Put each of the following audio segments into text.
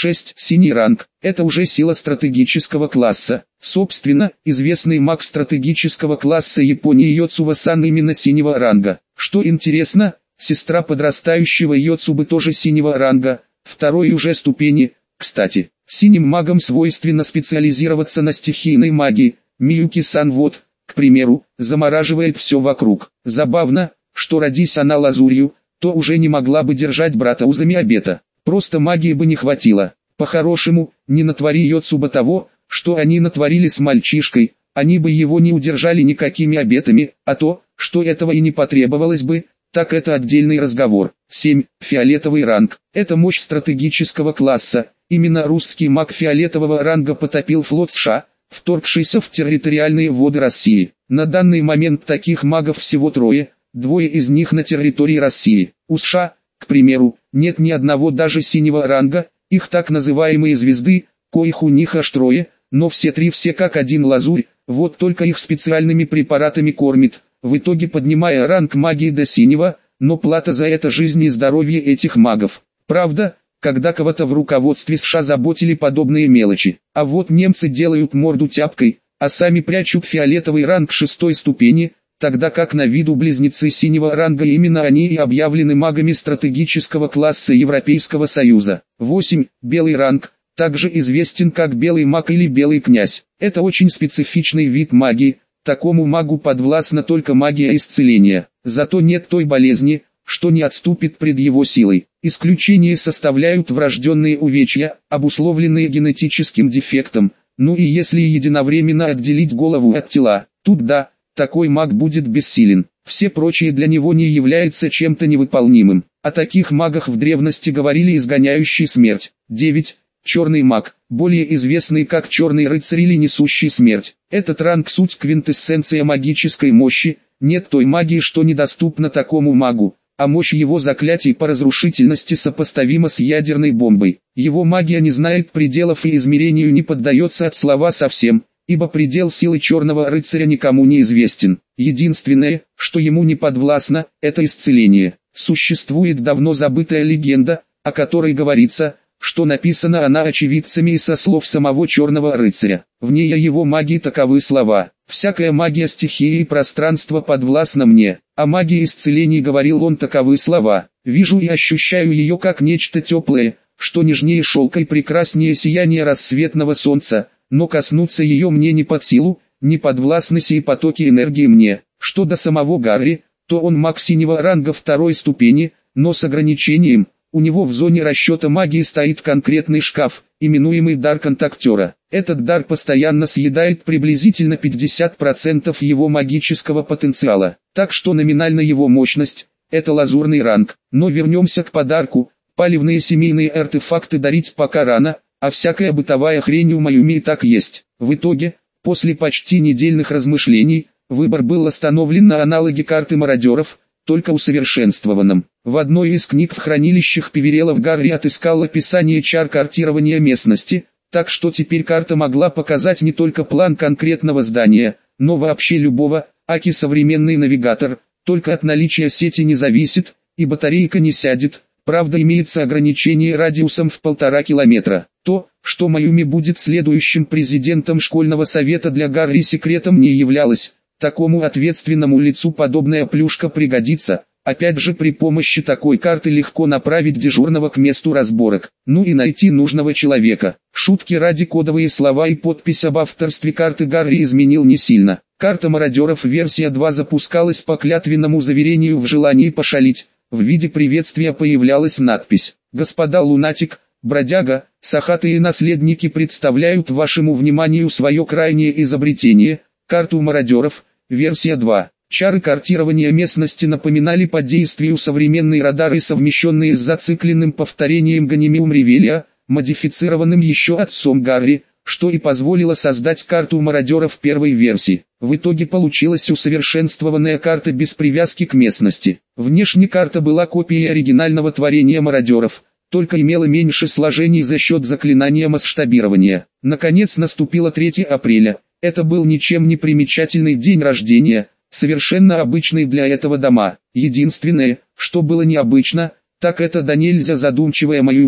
6. Синий ранг. Это уже сила стратегического класса. Собственно, известный маг стратегического класса Японии Йоцуба-сан именно синего ранга. Что интересно, сестра подрастающего Йоцубы тоже синего ранга, второй уже ступени. Кстати, синим магам свойственно специализироваться на стихийной магии. Миюки-сан вот, к примеру, замораживает все вокруг. Забавно, что родись она лазурью, то уже не могла бы держать брата узами обета. Просто магии бы не хватило. По-хорошему, не натвори Йоцуба того, что они натворили с мальчишкой, они бы его не удержали никакими обетами, а то, что этого и не потребовалось бы, так это отдельный разговор. 7. Фиолетовый ранг. Это мощь стратегического класса. Именно русский маг фиолетового ранга потопил флот США, вторгшийся в территориальные воды России. На данный момент таких магов всего трое, двое из них на территории России. У США, к примеру, нет ни одного даже синего ранга, их так называемые звезды, коих у них аж трое, но все как один лазурь, вот только их специальными препаратами кормит, в итоге поднимая ранг магии до синего, но плата за это жизнь и здоровье этих магов. Правда, когда кого-то в руководстве США заботили подобные мелочи, а вот немцы делают морду тяпкой, а сами прячут фиолетовый ранг 6 ступени, тогда как на виду близнецы синего ранга именно они и объявлены магами стратегического класса Европейского Союза. 8. Белый ранг, также известен как белый маг или белый князь. Это очень специфичный вид магии, такому магу подвластна только магия исцеления, зато нет той болезни, что не отступит пред его силой. Исключение составляют врожденные увечья, обусловленные генетическим дефектом, ну и если единовременно отделить голову от тела, тут да, такой маг будет бессилен, все прочие для него не являются чем-то невыполнимым. О таких магах в древности говорили изгоняющий смерть. 9. Черный маг, более известный как черный рыцарь или несущий смерть. Этот ранг суть квинтэссенция магической мощи, нет той магии, что недоступна такому магу, а мощь его заклятий по разрушительности сопоставима с ядерной бомбой. Его магия не знает пределов и измерению не поддается от слова совсем, ибо предел силы черного рыцаря никому не известен. Единственное, что ему не подвластно, это исцеление. Существует давно забытая легенда, о которой говорится, что написана она очевидцами и со слов самого черного рыцаря. В ней о его магии таковы слова: «Всякая магия стихии и пространства подвластна мне». О магии исцелений говорил он таковы слова: «Вижу и ощущаю ее как нечто теплое, что нежнее шелка и прекраснее сияния рассветного солнца, но коснуться ее мне не под силу, не подвластны сии потоки энергии мне». Что до самого Гарри, то он маг синего ранга 2 ступени, но с ограничением. У него в зоне расчета магии стоит конкретный шкаф, именуемый дар контактера. Этот дар постоянно съедает приблизительно 50% его магического потенциала, так что номинально его мощность – это лазурный ранг. Но вернемся к подарку. Палевные семейные артефакты дарить пока рано, а всякая бытовая хрень у Майюми и так есть. В итоге, после почти недельных размышлений, выбор был остановлен на аналоге карты мародеров, только усовершенствованном. В одной из книг в хранилищах Певерелов Гарри отыскал описание чар картирования местности, так что теперь карта могла показать не только план конкретного здания, но вообще любого, аки современный навигатор, только от наличия сети не зависит, и батарейка не сядет, правда имеется ограничение радиусом в 1,5 километра. То, что Майюми будет следующим президентом школьного совета для Гарри секретом не являлось. Такому ответственному лицу подобная плюшка пригодится, опять же при помощи такой карты легко направить дежурного к месту разборок, ну и найти нужного человека. Шутки ради, кодовые слова и подпись об авторстве карты Гарри изменил не сильно. Карта мародеров версия 2 запускалась по клятвенному заверению в желании пошалить, в виде приветствия появлялась надпись: «Господа Лунатик, Бродяга, Сахаты и наследники представляют вашему вниманию свое крайнее изобретение, карту мародеров». Версия 2. Чары картирования местности напоминали по действию современные радары, совмещенные с зацикленным повторением Ганимиум Ревелия, модифицированным еще отцом Гарри, что и позволило создать карту мародеров первой версии. В итоге получилась усовершенствованная карта без привязки к местности. Внешне карта была копией оригинального творения мародеров, только имела меньше сложений за счет заклинания масштабирования. Наконец наступило 3 апреля. Это был ничем не примечательный день рождения, совершенно обычный для этого дома. Единственное, что было необычно, так это до нельзя задумчивая Майюми,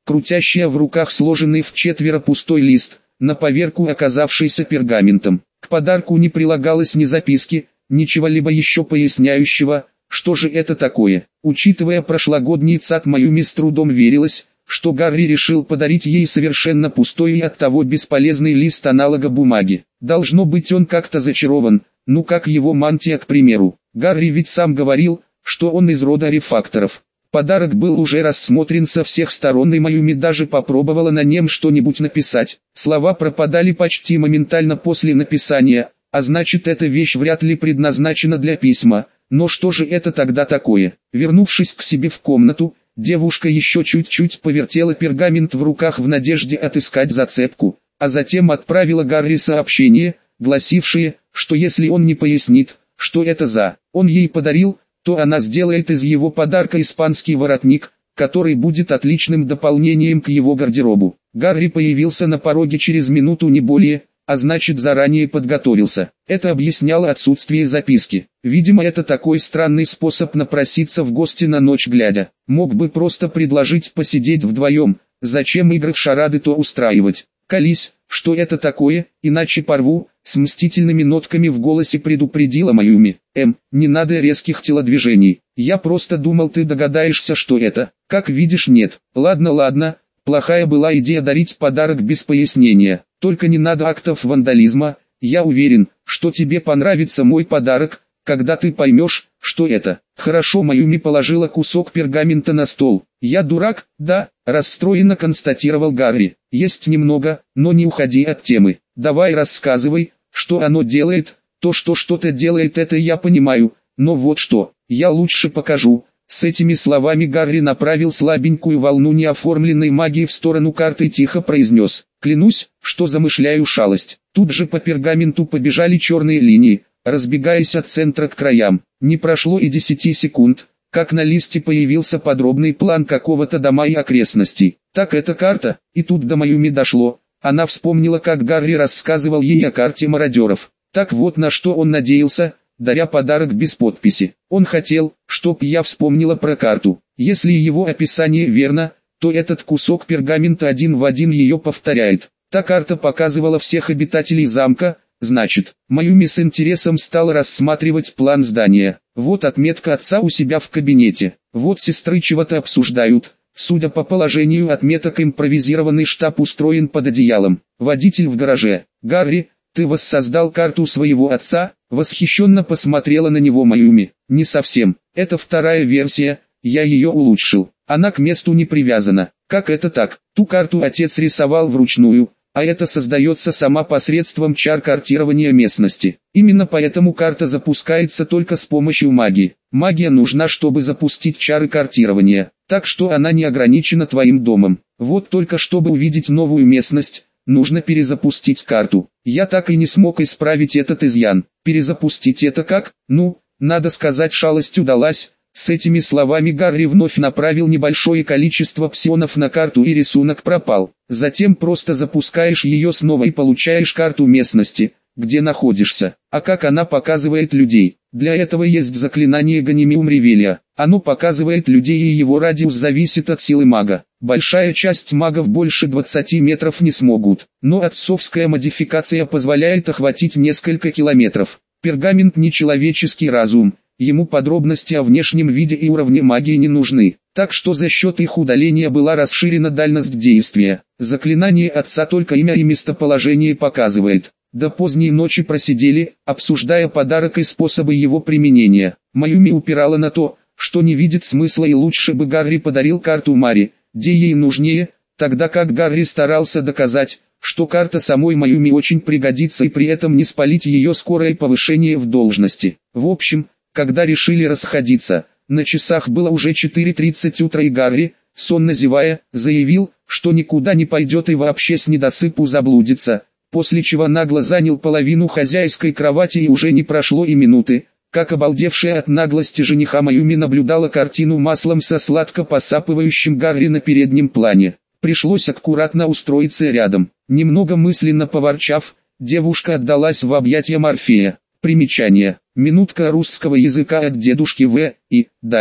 крутящая в руках сложенный в четверо пустой лист, на поверку оказавшийся пергаментом. К подарку не прилагалось ни записки, ничего-либо еще поясняющего, что же это такое. Учитывая прошлогодний цат, Маюми с трудом верилось, что Гарри решил подарить ей совершенно пустой и оттого бесполезный лист аналога бумаги. Должно быть, он как-то зачарован, ну как его мантия, к примеру. Гарри ведь сам говорил, что он из рода рефакторов. Подарок был уже рассмотрен со всех сторон, и Маюми даже попробовала на нем что-нибудь написать. Слова пропадали почти моментально после написания, а значит, эта вещь вряд ли предназначена для письма. Но что же это тогда такое? Вернувшись к себе в комнату, девушка еще чуть-чуть повертела пергамент в руках в надежде отыскать зацепку, а затем отправила Гарри сообщение, гласившее, что если он не пояснит, что это он ей подарил, то она сделает из его подарка испанский воротник, который будет отличным дополнением к его гардеробу. Гарри появился на пороге через минуту, не более, а значит, заранее подготовился. Это объясняло отсутствие записки. Видимо, это такой странный способ напроситься в гости на ночь глядя. Мог бы просто предложить посидеть вдвоем, зачем игры в шарады то устраивать. «Колись, что это такое, иначе порву», с мстительными нотками в голосе предупредила Маюми. Не надо резких телодвижений. Я просто думал, ты догадаешься, что это. Как видишь, нет. Ладно, плохая была идея дарить подарок без пояснения. Только не надо актов вандализма. Я уверен, что тебе понравится мой подарок, когда ты поймешь, что это. Хорошо, Маюми положила кусок пергамента на стол. Я дурак, да, расстроенно констатировал Гарри. Есть немного, но не уходи от темы. Давай рассказывай, что оно делает. То, что что-то делает, это я понимаю, но вот что, я лучше покажу. С этими словами Гарри направил слабенькую волну неоформленной магии в сторону карты и тихо произнес: «Клянусь, что замышляю шалость». Тут же по пергаменту побежали черные линии, разбегаясь от центра к краям. Не прошло и 10 секунд, как на листе появился подробный план какого-то дома и окрестностей. Так это карта, и тут до Маюми дошло. Она вспомнила, как Гарри рассказывал ей о карте мародеров. Так вот на что он надеялся, даря подарок без подписи. Он хотел, чтоб я вспомнила про карту. Если его описание верно, то этот кусок пергамента один в один ее повторяет. Та карта показывала всех обитателей замка, значит. Маюми с интересом стала рассматривать план здания. Вот отметка отца у себя в кабинете. Вот сестры чего-то обсуждают. Судя по положению отметок, импровизированный штаб устроен под одеялом. Водитель в гараже. «Гарри, ты воссоздал карту своего отца?» Восхищенно посмотрела на него Маюми. «Не совсем. Это вторая версия, я ее улучшил. Она к месту не привязана». «Как это так? Ту карту отец рисовал вручную, а это создается сама посредством чар картирования местности. Именно поэтому карта запускается только с помощью магии. Магия нужна, чтобы запустить чары картирования, так что она не ограничена твоим домом. Вот только чтобы увидеть новую местность, нужно перезапустить карту. Я так и не смог исправить этот изъян. Перезапустить это как? Ну, надо сказать, шалость удалась». С этими словами Гарри вновь направил небольшое количество псионов на карту, и рисунок пропал. Затем просто запускаешь ее снова и получаешь карту местности, где находишься. А как она показывает людей? Для этого есть заклинание Ганимиум Ревелия. Оно показывает людей, и его радиус зависит от силы мага. Большая часть магов больше 20 метров не смогут, но отцовская модификация позволяет охватить несколько километров. Пергамент не человеческий разум. Ему подробности о внешнем виде и уровне магии не нужны, так что за счет их удаления была расширена дальность действия. Заклинание отца только имя и местоположение показывает. До поздней ночи просидели, обсуждая подарок и способы его применения. Маюми упирала на то, что не видит смысла, и лучше бы Гарри подарил карту Мари, где ей нужнее, тогда как Гарри старался доказать, что карта самой Маюми очень пригодится и при этом не спалить ее скорое повышение в должности. В общем, когда решили расходиться, на часах было уже 4:30 утра, и Гарри, сонно зевая, заявил, что никуда не пойдет и вообще с недосыпу заблудится, после чего нагло занял половину хозяйской кровати, и уже не прошло и минуты, как обалдевшая от наглости жениха Маюми наблюдала картину маслом со сладко посапывающим Гарри на переднем плане. Пришлось аккуратно устроиться рядом. Немного мысленно поворчав, девушка отдалась в объятия Морфея. Примечание. Минутка русского языка от дедушки В. и Даля.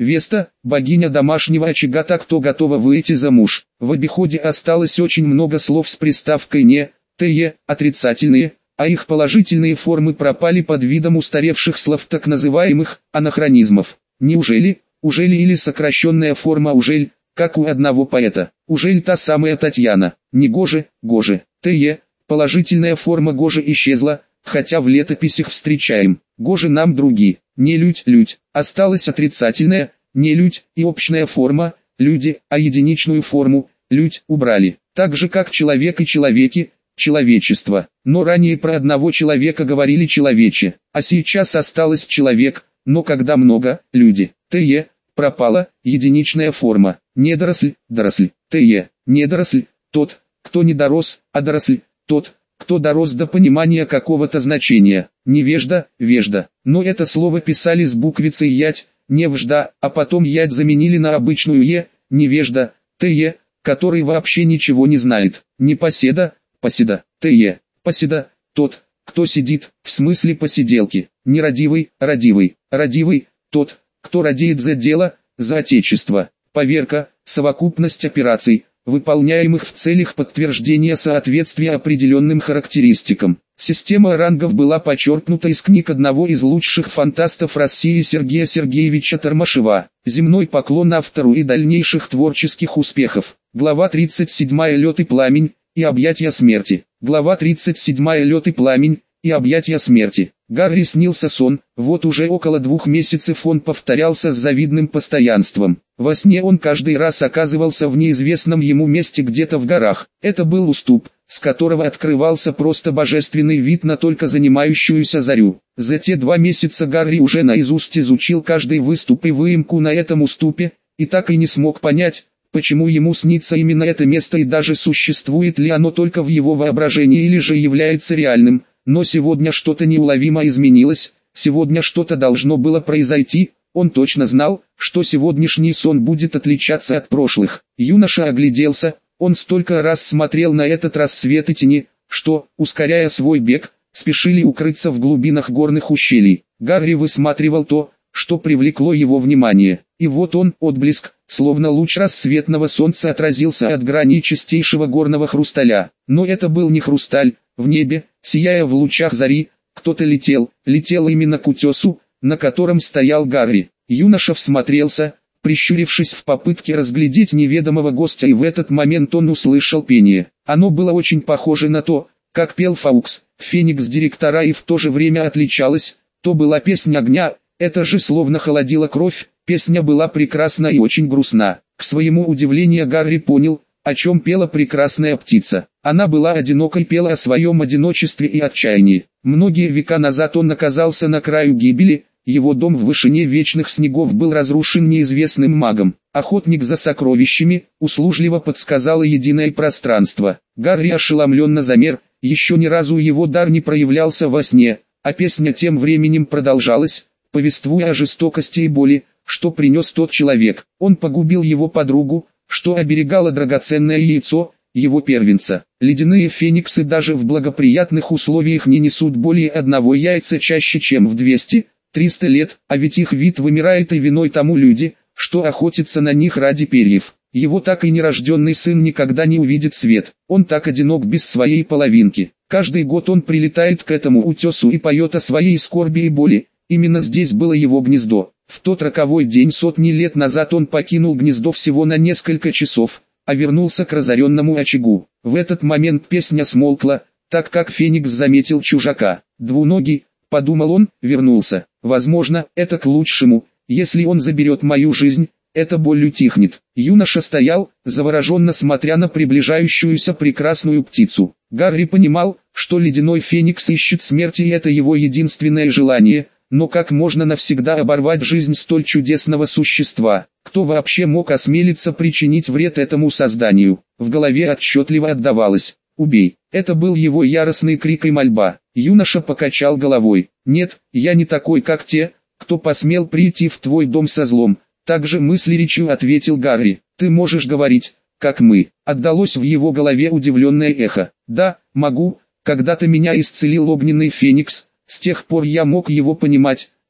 Веста, богиня домашнего очага, та, кто готова выйти замуж. В обиходе осталось очень много слов с приставкой «не», «те», отрицательные, а их положительные формы пропали под видом устаревших слов, так называемых анахронизмов. Неужели, ужели или сокращенная форма ужель, как у одного поэта. Ужель та самая Татьяна, не Гоже, Гоже, «те», положительная форма Гоже исчезла, хотя в летописях встречаем. Гоже нам други, не людь, людь. Осталась отрицательная, не людь, и общая форма, люди, а единичную форму, людь, убрали. Так же как человек и человеки, человечество. Но ранее про одного человека говорили человече, а сейчас осталось человек, но когда много, люди. «Те» пропала, единичная форма. Недоросль, доросль. «Те», недоросль, тот, кто не дорос, а доросль, тот, кто дорос до понимания какого-то значения. Невежда, вежда. Но это слово писали с буквицей ять, не вжда, а потом ять заменили на обычную е, невежда, «те», который вообще ничего не знает. Непоседа, поседа, «те», поседа, тот, кто сидит, в смысле посиделки. Нерадивый, радивый, радивый, тот, кто радеет за дело, за отечество. Поверка, совокупность операций, выполняемых в целях подтверждения соответствия определенным характеристикам. Система рангов была почерпнута из книг одного из лучших фантастов России Сергея Сергеевича Тормашева. Земной поклон автору и дальнейших творческих успехов. Глава 37. Лед и пламень, и объятия смерти. Глава 37. Лед и пламень, и объятия смерти. Гарри снился сон, вот уже около 2 месяцев он повторялся с завидным постоянством. Во сне он каждый раз оказывался в неизвестном ему месте где-то в горах. Это был уступ, с которого открывался просто божественный вид на только занимающуюся зарю. За те 2 месяца Гарри уже наизусть изучил каждый выступ и выемку на этом уступе, и так и не смог понять, почему ему снится именно это место и даже существует ли оно только в его воображении или же является реальным. Но сегодня что-то неуловимо изменилось, сегодня что-то должно было произойти, он точно знал, что сегодняшний сон будет отличаться от прошлых. Юноша огляделся, он столько раз смотрел на этот рассвет и тени, что, ускоряя свой бег, спешили укрыться в глубинах горных ущелий. Гарри высматривал то, что привлекло его внимание, и вот он, отблеск, словно луч рассветного солнца отразился от грани чистейшего горного хрусталя. Но это был не хрусталь. В небе, сияя в лучах зари, кто-то летел именно к утесу, на котором стоял Гарри. Юноша всмотрелся, прищурившись в попытке разглядеть неведомого гостя, и в этот момент он услышал пение. Оно было очень похоже на то, как пел Фаукс, Феникс директора, и в то же время отличалось. То была песня огня, это же словно холодила кровь, песня была прекрасна и очень грустна. К своему удивлению Гарри понял, о чем пела прекрасная птица. Она была одинокой, пела о своем одиночестве и отчаянии. Многие века назад он оказался на краю гибели, его дом в вышине вечных снегов был разрушен неизвестным магом. Охотник за сокровищами, услужливо подсказало единое пространство. Гарри ошеломленно замер, еще ни разу его дар не проявлялся во сне, а песня тем временем продолжалась, повествуя о жестокости и боли, что принес тот человек. Он погубил его подругу, что оберегало драгоценное яйцо, его первенца. Ледяные фениксы даже в благоприятных условиях не несут более одного яйца чаще, чем в 200-300 лет, а ведь их вид вымирает, и виной тому люди, что охотятся на них ради перьев. Его так и нерожденный сын никогда не увидит свет, он так одинок без своей половинки. Каждый год он прилетает к этому утесу и поет о своей скорби и боли, именно здесь было его гнездо. В тот роковой день сотни лет назад он покинул гнездо всего на несколько часов, а вернулся к разоренному очагу. В этот момент песня смолкла, так как Феникс заметил чужака. «Двуногий», — подумал он, — вернулся. Возможно, это к лучшему, если он заберет мою жизнь, эта боль утихнет. Юноша стоял, завороженно смотря на приближающуюся прекрасную птицу. Гарри понимал, что ледяной Феникс ищет смерти, и это его единственное желание. Но как можно навсегда оборвать жизнь столь чудесного существа? Кто вообще мог осмелиться причинить вред этому созданию? В голове отчетливо отдавалось: «Убей!» Это был его яростный крик и мольба. Юноша покачал головой. «Нет, я не такой, как те, кто посмел прийти в твой дом со злом». Также мыслеречью ответил Гарри. «Ты можешь говорить, как мы». Отдалось в его голове удивленное эхо. «Да, могу. Когда-то меня исцелил огненный Феникс. С тех пор я мог его понимать,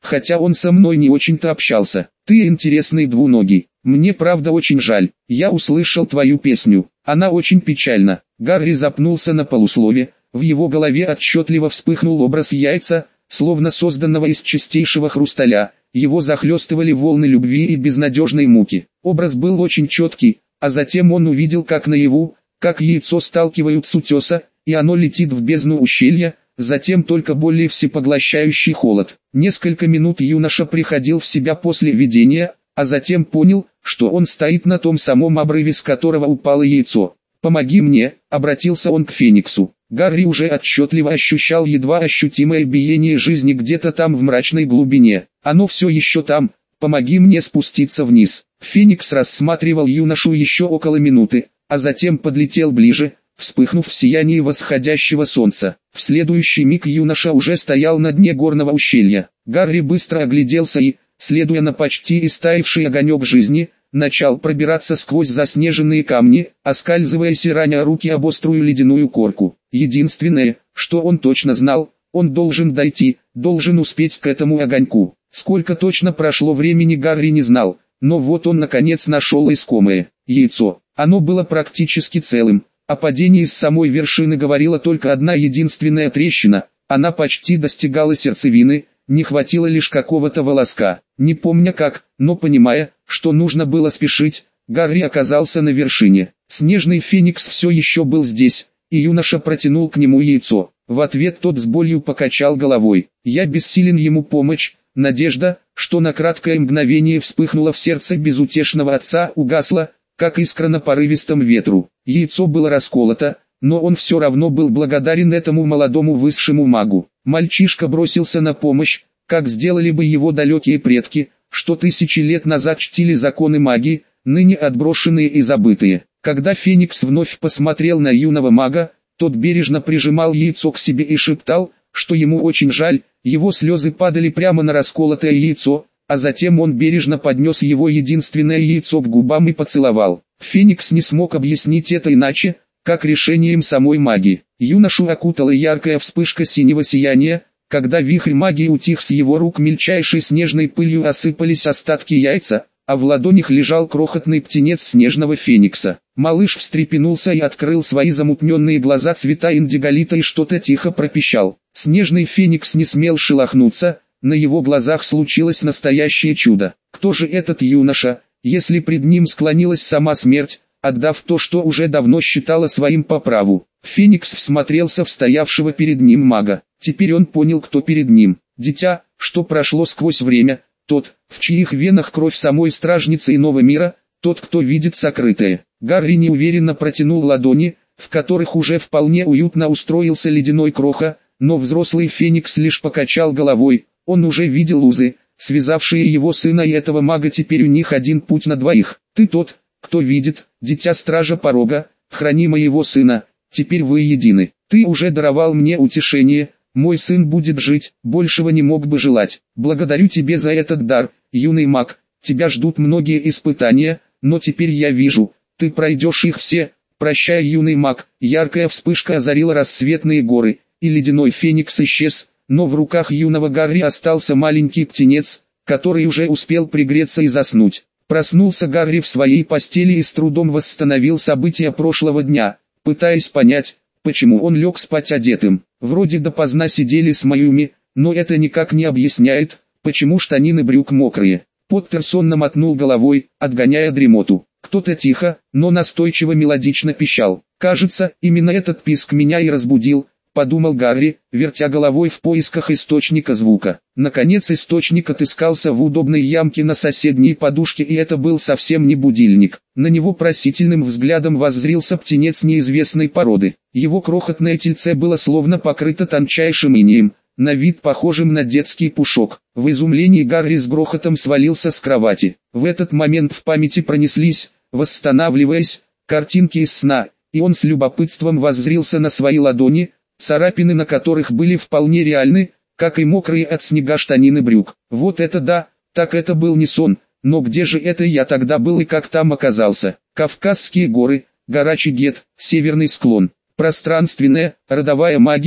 хотя он со мной не очень-то общался. Ты интересный двуногий. Мне правда очень жаль. Я услышал твою песню. Она очень печальна. Гарри запнулся на полуслове. В его голове отчетливо вспыхнул образ яйца, словно созданного из чистейшего хрусталя. Его захлестывали волны любви и безнадежной муки. Образ был очень четкий, а затем он увидел, как наяву, как яйцо сталкивают с утеса, и оно летит в бездну ущелья, затем только более всепоглощающий холод. Несколько минут юноша приходил в себя после видения, а затем понял, что он стоит на том самом обрыве, с которого упало яйцо. «Помоги мне», — обратился он к Фениксу. Гарри уже отчетливо ощущал едва ощутимое биение жизни где-то там в мрачной глубине. «Оно все еще там, помоги мне спуститься вниз». Феникс рассматривал юношу еще около минуты, а затем подлетел ближе, вспыхнув в сиянии восходящего солнца. В следующий миг юноша уже стоял на дне горного ущелья. Гарри быстро огляделся и, следуя на почти истаивший огонек жизни, начал пробираться сквозь заснеженные камни, оскальзываясь и раня руки об острую ледяную корку. Единственное, что он точно знал, он должен дойти, должен успеть к этому огоньку. Сколько точно прошло времени, Гарри не знал, но вот он наконец нашел искомое яйцо. Оно было практически целым. О падении с самой вершины говорила только одна единственная трещина, она почти достигала сердцевины, не хватило лишь какого-то волоска. Не помня как, но понимая, что нужно было спешить, Гарри оказался на вершине. Снежный Феникс все еще был здесь, и юноша протянул к нему яйцо. В ответ тот с болью покачал головой. «Я бессилен ему помочь». Надежда, что на краткое мгновение вспыхнула в сердце безутешного отца, угасла, как искра на порывистом ветру. Яйцо было расколото, но он все равно был благодарен этому молодому высшему магу. Мальчишка бросился на помощь, как сделали бы его далекие предки, что тысячи лет назад чтили законы магии, ныне отброшенные и забытые. Когда Феникс вновь посмотрел на юного мага, тот бережно прижимал яйцо к себе и шептал, что ему очень жаль. Его слезы падали прямо на расколотое яйцо, а затем он бережно поднес его единственное яйцо к губам и поцеловал. Феникс не смог объяснить это иначе, как решением самой магии. Юношу окутала яркая вспышка синего сияния, когда вихрь магии утих с его рук, мельчайшей снежной пылью осыпались остатки яйца, а в ладонях лежал крохотный птенец снежного феникса. Малыш встрепенулся и открыл свои замутненные глаза цвета индиголита и что-то тихо пропищал. Снежный феникс не смел шелохнуться, на его глазах случилось настоящее чудо. Кто же этот юноша, если пред ним склонилась сама смерть, отдав то, что уже давно считала своим по праву? Феникс всмотрелся в стоявшего перед ним мага. Теперь он понял, кто перед ним. Дитя, что прошло сквозь время, тот, в чьих венах кровь самой стражницы иного мира, тот, кто видит сокрытое. Гарри неуверенно протянул ладони, в которых уже вполне уютно устроился ледяной кроха, но взрослый Феникс лишь покачал головой. Он уже видел узы, связавшие его сына и этого мага, теперь у них один путь на двоих. Ты тот, кто видит, дитя стража порога, храни моего сына, теперь вы едины. Ты уже даровал мне утешение, мой сын будет жить, большего не мог бы желать. Благодарю тебя за этот дар, юный маг, тебя ждут многие испытания, но теперь я вижу, ты пройдешь их все. Прощай, юный маг. Яркая вспышка озарила рассветные горы, и ледяной Феникс исчез, но в руках юного Гарри остался маленький птенец, который уже успел пригреться и заснуть. Проснулся Гарри в своей постели и с трудом восстановил события прошлого дня, пытаясь понять, почему он лег спать одетым. Вроде допоздна сидели с Майюми, но это никак не объясняет, почему штанины брюк мокрые. Поттер сонно мотнул головой, отгоняя дремоту. Кто-то тихо, но настойчиво мелодично пищал. «Кажется, именно этот писк меня и разбудил», — подумал Гарри, вертя головой в поисках источника звука. Наконец источник отыскался в удобной ямке на соседней подушке, и это был совсем не будильник. На него просительным взглядом воззрился птенец неизвестной породы. Его крохотное тельце было словно покрыто тончайшим инеем, на вид похожим на детский пушок. В изумлении Гарри с грохотом свалился с кровати. В этот момент в памяти пронеслись, восстанавливаясь, картинки из сна, и он с любопытством воззрился на свои ладони, царапины на которых были вполне реальны, как и мокрые от снега штанины брюк. Вот это да, так это был не сон, но где же это я тогда был и как там оказался? Кавказские горы, гора Чигет, северный склон, пространственная, родовая магия,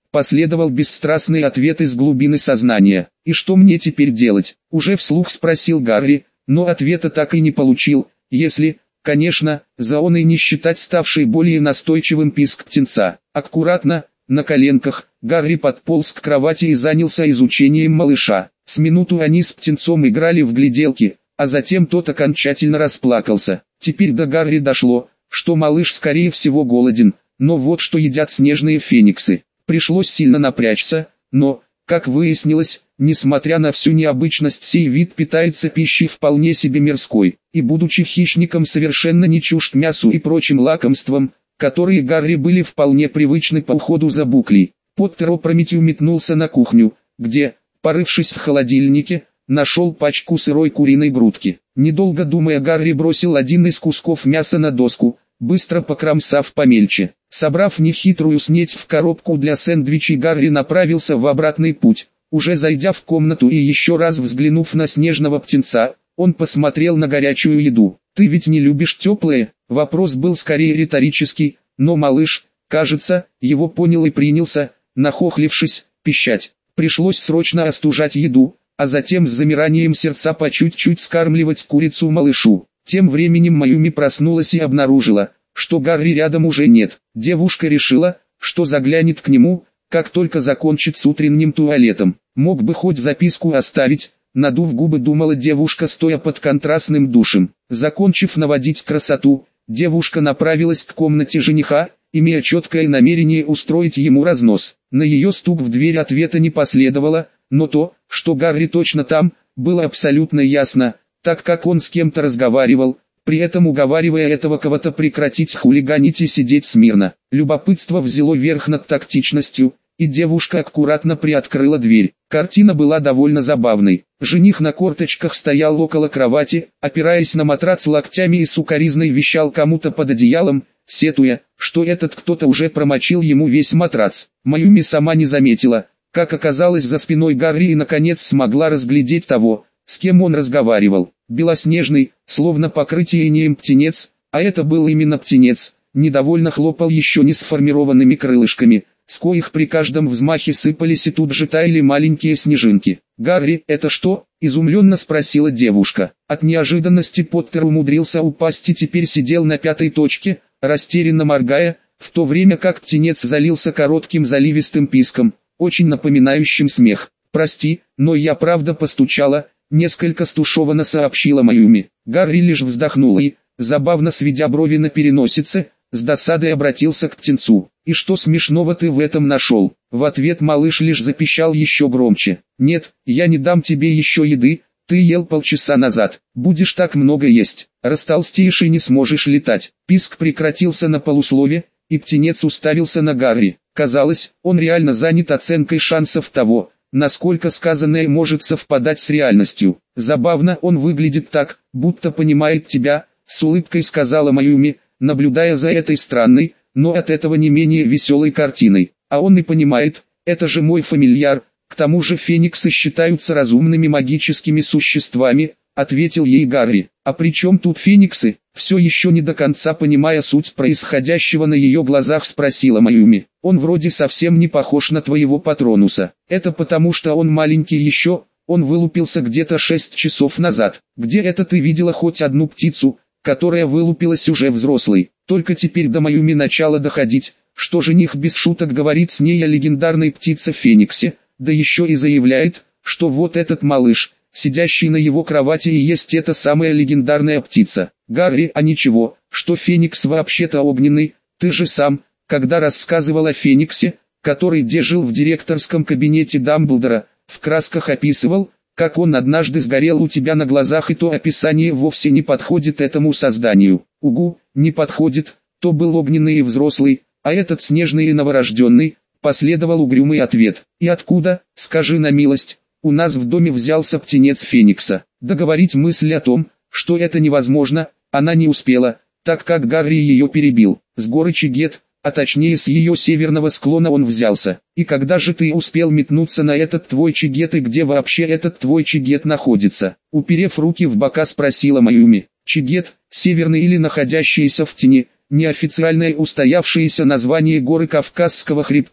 Последовал бесстрастный ответ из глубины сознания. «И что мне теперь делать?» — уже вслух спросил Гарри, но ответа так и не получил, если, конечно, за он и не считать ставший более настойчивым писк птенца. Аккуратно, на коленках, Гарри подполз к кровати и занялся изучением малыша. С минуту они с птенцом играли в гляделки, а затем тот окончательно расплакался. Теперь до Гарри дошло, что малыш скорее всего голоден, но вот что едят снежные фениксы. Пришлось сильно напрячься, но, как выяснилось, несмотря на всю необычность, сей вид питается пищей вполне себе мирской, и будучи хищником совершенно не чужд мясу и прочим лакомствам, которые Гарри были вполне привычны по уходу за Буклей. Поттер опрометью метнулся на кухню, где, порывшись в холодильнике, нашел пачку сырой куриной грудки. Недолго думая, Гарри бросил один из кусков мяса на доску, быстро покромсав помельче. Собрав нехитрую снеть в коробку для сэндвичей, Гарри направился в обратный путь. Уже зайдя в комнату и еще раз взглянув на снежного птенца, он посмотрел на горячую еду. «Ты ведь не любишь теплое?» Вопрос был скорее риторический, но малыш, кажется, его понял и принялся, нахохлившись, пищать. Пришлось срочно остужать еду, а затем с замиранием сердца по чуть-чуть скармливать курицу малышу. Тем временем Маюми проснулась и обнаружила, что Гарри рядом уже нет. Девушка решила, что заглянет к нему, как только закончит с утренним туалетом. Мог бы хоть записку оставить, надув губы, думала девушка, стоя под контрастным душем. Закончив наводить красоту, девушка направилась к комнате жениха, имея четкое намерение устроить ему разнос. На ее стук в дверь ответа не последовало, но то, что Гарри точно там, было абсолютно ясно, так как он с кем-то разговаривал, при этом уговаривая этого кого-то прекратить хулиганить и сидеть смирно. Любопытство взяло верх над тактичностью, и девушка аккуратно приоткрыла дверь. Картина была довольно забавной. Жених на корточках стоял около кровати, опираясь на матрац локтями и сукоризной вещал кому-то под одеялом, сетуя, что этот кто-то уже промочил ему весь матрац. Маюми сама не заметила, как оказалось за спиной Гарри, и наконец смогла разглядеть того, с кем он разговаривал. Белоснежный, словно покрытый инеем птенец, а это был именно птенец, недовольно хлопал еще не сформированными крылышками, с коих при каждом взмахе сыпались и тут же таяли маленькие снежинки. «Гарри, это что?» – изумленно спросила девушка. От неожиданности Поттер умудрился упасть и теперь сидел на пятой точке, растерянно моргая, в то время как птенец залился коротким заливистым писком, очень напоминающим смех. «Прости, но я правда постучала», — несколько стушевано сообщила Маюми. Гарри лишь вздохнул и, забавно сведя брови на переносице, с досадой обратился к птенцу. «И что смешного ты в этом нашел?» В ответ малыш лишь запищал еще громче. «Нет, я не дам тебе еще еды, ты ел полчаса назад, будешь так много есть, растолстеешь и не сможешь летать». Писк прекратился на полуслове, и птенец уставился на Гарри. Казалось, он реально занят оценкой шансов того, насколько сказанное может совпадать с реальностью. «Забавно, он выглядит так, будто понимает тебя», — с улыбкой сказала Маюми, наблюдая за этой странной, но от этого не менее веселой картиной. «А он и понимает, это же мой фамильяр, к тому же фениксы считаются разумными магическими существами», — ответил ей Гарри. «А при чем тут фениксы?» — все еще не до конца понимая суть происходящего на ее глазах, спросила Маюми. «Он вроде совсем не похож на твоего Патронуса. Это потому что он маленький еще, он вылупился где-то 6 часов назад. Где это ты видела хоть одну птицу, которая вылупилась уже взрослой?» Только теперь до Маюми начало доходить, что жених без шуток говорит с ней о легендарной птице Фениксе, да еще и заявляет, что вот этот малыш, сидящий на его кровати, и есть эта самая легендарная птица. «Гарри, а ничего, что Феникс вообще-то огненный, ты же сам, когда рассказывал о Фениксе, который жил в директорском кабинете Дамблдора, в красках описывал, как он однажды сгорел у тебя на глазах, и то описание вовсе не подходит этому созданию». «Угу, не подходит, то был огненный и взрослый, а этот снежный и новорожденный», последовал угрюмый ответ. «И откуда, скажи на милость, у нас в доме взялся птенец Феникса?» Договорить мысль о том, что это невозможно, она не успела, так как Гарри ее перебил. «С горы Чигет, а точнее с ее северного склона он взялся. И когда же ты успел метнуться на этот твой Чигет, и где вообще этот твой Чигет находится?» Уперев руки в бока, спросила Маюми. Чигет, северный или находящийся в тени, неофициальное устоявшееся название горы Кавказского хребта,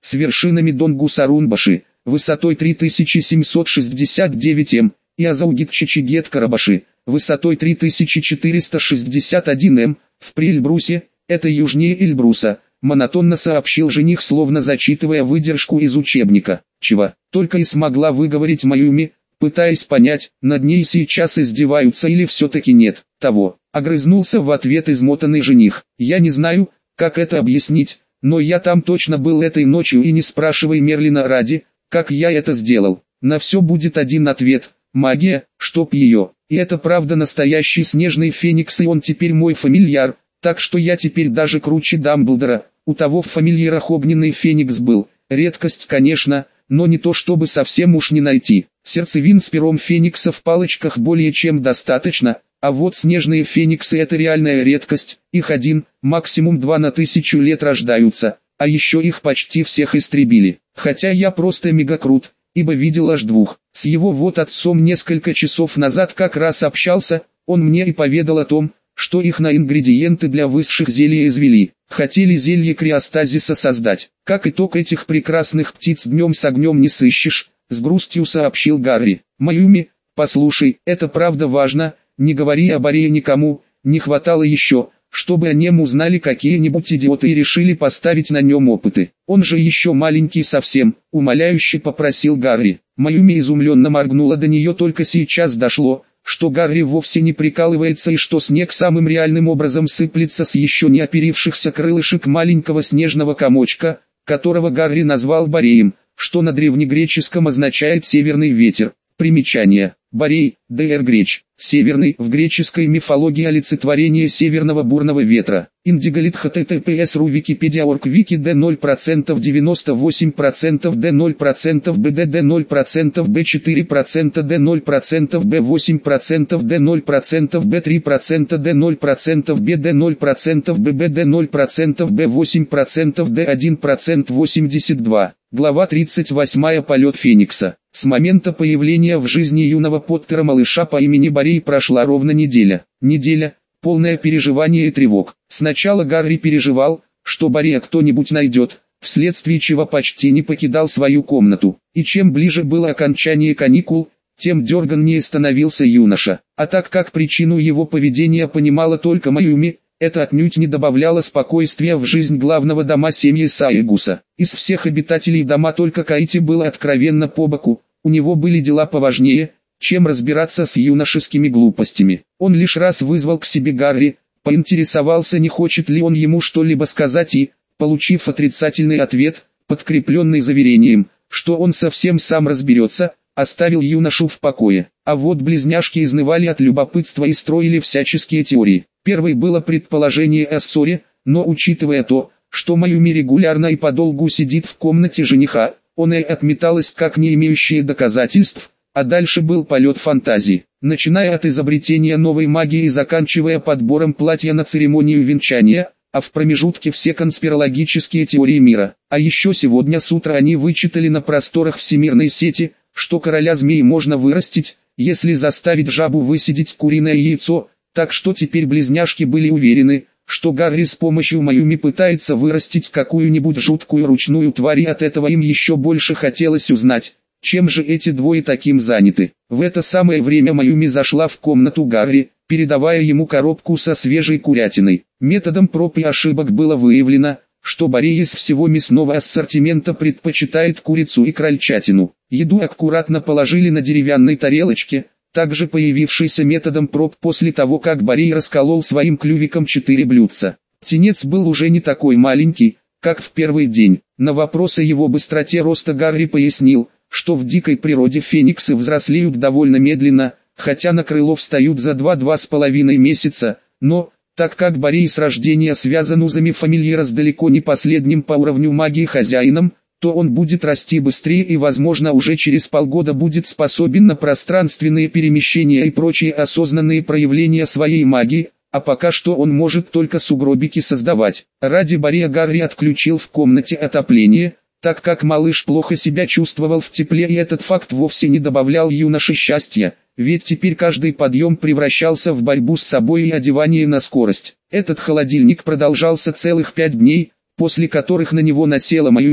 с вершинами Донгу-Сарунбаши, высотой 3769 м, и Азаугит-Чичигет-Карабаши, высотой 3461 м, в При-Эльбрусе, это южнее Эльбруса, монотонно сообщил жених, словно зачитывая выдержку из учебника. Чего только и смогла выговорить Маюми, пытаясь понять, над ней сейчас издеваются или все-таки нет того. Огрызнулся в ответ измотанный жених. Я не знаю, как это объяснить, но я там точно был этой ночью, и не спрашивай Мерлина ради, как я это сделал. На все будет один ответ: магия, чтоб ее. И это правда настоящий снежный феникс, и он теперь мой фамильяр, так что я теперь даже круче Дамблдора. У того в фамильярах огненный феникс был, редкость, конечно, но не то чтобы совсем уж не найти. Сердцевин с пером феникса в палочках более чем достаточно, а вот снежные фениксы — это реальная редкость, их один, максимум 2 на 1000 лет рождаются, а еще их почти всех истребили. Хотя я просто мегакрут, ибо видел аж 2. С его вот отцом несколько часов назад как раз общался, он мне и поведал о том, что их на ингредиенты для высших зелья извели. Хотели зелье криостазиса создать. Как итог, этих прекрасных птиц днем с огнем не сыщешь, с грустью сообщил Гарри. Маюми, послушай, это правда важно, не говори об Арее никому, не хватало еще, чтобы о нем узнали какие-нибудь идиоты и решили поставить на нем опыты. Он же еще маленький совсем, умоляюще попросил Гарри. Маюми изумленно моргнула, до нее только сейчас дошло, что Гарри вовсе не прикалывается и что снег самым реальным образом сыплется с еще не оперившихся крылышек маленького снежного комочка, которого Гарри назвал Бореем, что на древнегреческом означает «северный ветер». Примечание. Борей, Д.Р. Греч. Северный, в греческой мифологии олицетворение северного бурного ветра. Индиголит https://ru Wikipedia.org Wiki D0% 98% D0% BD D0% B4% D0% B8% D0% B3% D0% BD0% BB D0% B8% D1% 82. Глава 38. Полет Феникса. С момента появления в жизни юного Поттера-малыша по имени Борей прошла ровно неделя. Неделя, полная переживаний и тревог. Сначала Гарри переживал, что Борея кто-нибудь найдет, вследствие чего почти не покидал свою комнату. И чем ближе было окончание каникул, тем дерганнее становился юноша. А так как причину его поведения понимала только Маюми, это отнюдь не добавляло спокойствия в жизнь главного дома семьи Саигуса. Из всех обитателей дома только Каити было откровенно по боку, у него были дела поважнее, чем разбираться с юношескими глупостями. Он лишь раз вызвал к себе Гарри, поинтересовался, не хочет ли он ему что-либо сказать и, получив отрицательный ответ, подкрепленный заверением, что он совсем сам разберется, оставил юношу в покое. А вот близняшки изнывали от любопытства и строили всяческие теории. Первой было предположение о ссоре, но учитывая то, что Маюми регулярно и подолгу сидит в комнате жениха, он и отметалось как не имеющие доказательств, а дальше был полет фантазии. Начиная от изобретения новой магии и заканчивая подбором платья на церемонию венчания, а в промежутке все конспирологические теории мира. А еще сегодня с утра они вычитали на просторах всемирной сети, что короля змей можно вырастить, если заставить жабу высидеть куриное яйцо, так что теперь близняшки были уверены, что Гарри с помощью Маюми пытается вырастить какую-нибудь жуткую ручную тварь, и от этого им еще больше хотелось узнать, чем же эти двое таким заняты. В это самое время Маюми зашла в комнату Гарри, передавая ему коробку со свежей курятиной. Методом проб и ошибок было выявлено, что Борей из всего мясного ассортимента предпочитает курицу и крольчатину. Еду аккуратно положили на деревянной тарелочке, также появившийся методом проб после того, как Борей расколол своим клювиком 4 блюдца. Птенец был уже не такой маленький, как в первый день. На вопрос о его быстроте роста Гарри пояснил, что в дикой природе фениксы взрослеют довольно медленно, хотя на крыло встают за 2-2,5 месяца, но, так как Борей с рождения связан узами фамильяра с далеко не последним по уровню магии хозяином, то он будет расти быстрее и, возможно, уже через полгода будет способен на пространственные перемещения и прочие осознанные проявления своей магии, а пока что он может только сугробики создавать. Ради Борея Гарри отключил в комнате отопление, так как малыш плохо себя чувствовал в тепле, и этот факт вовсе не добавлял юноше счастья, ведь теперь каждый подъем превращался в борьбу с собой и одевание на скорость. Этот холодильник продолжался целых 5 дней, после которых на него насела Маюми,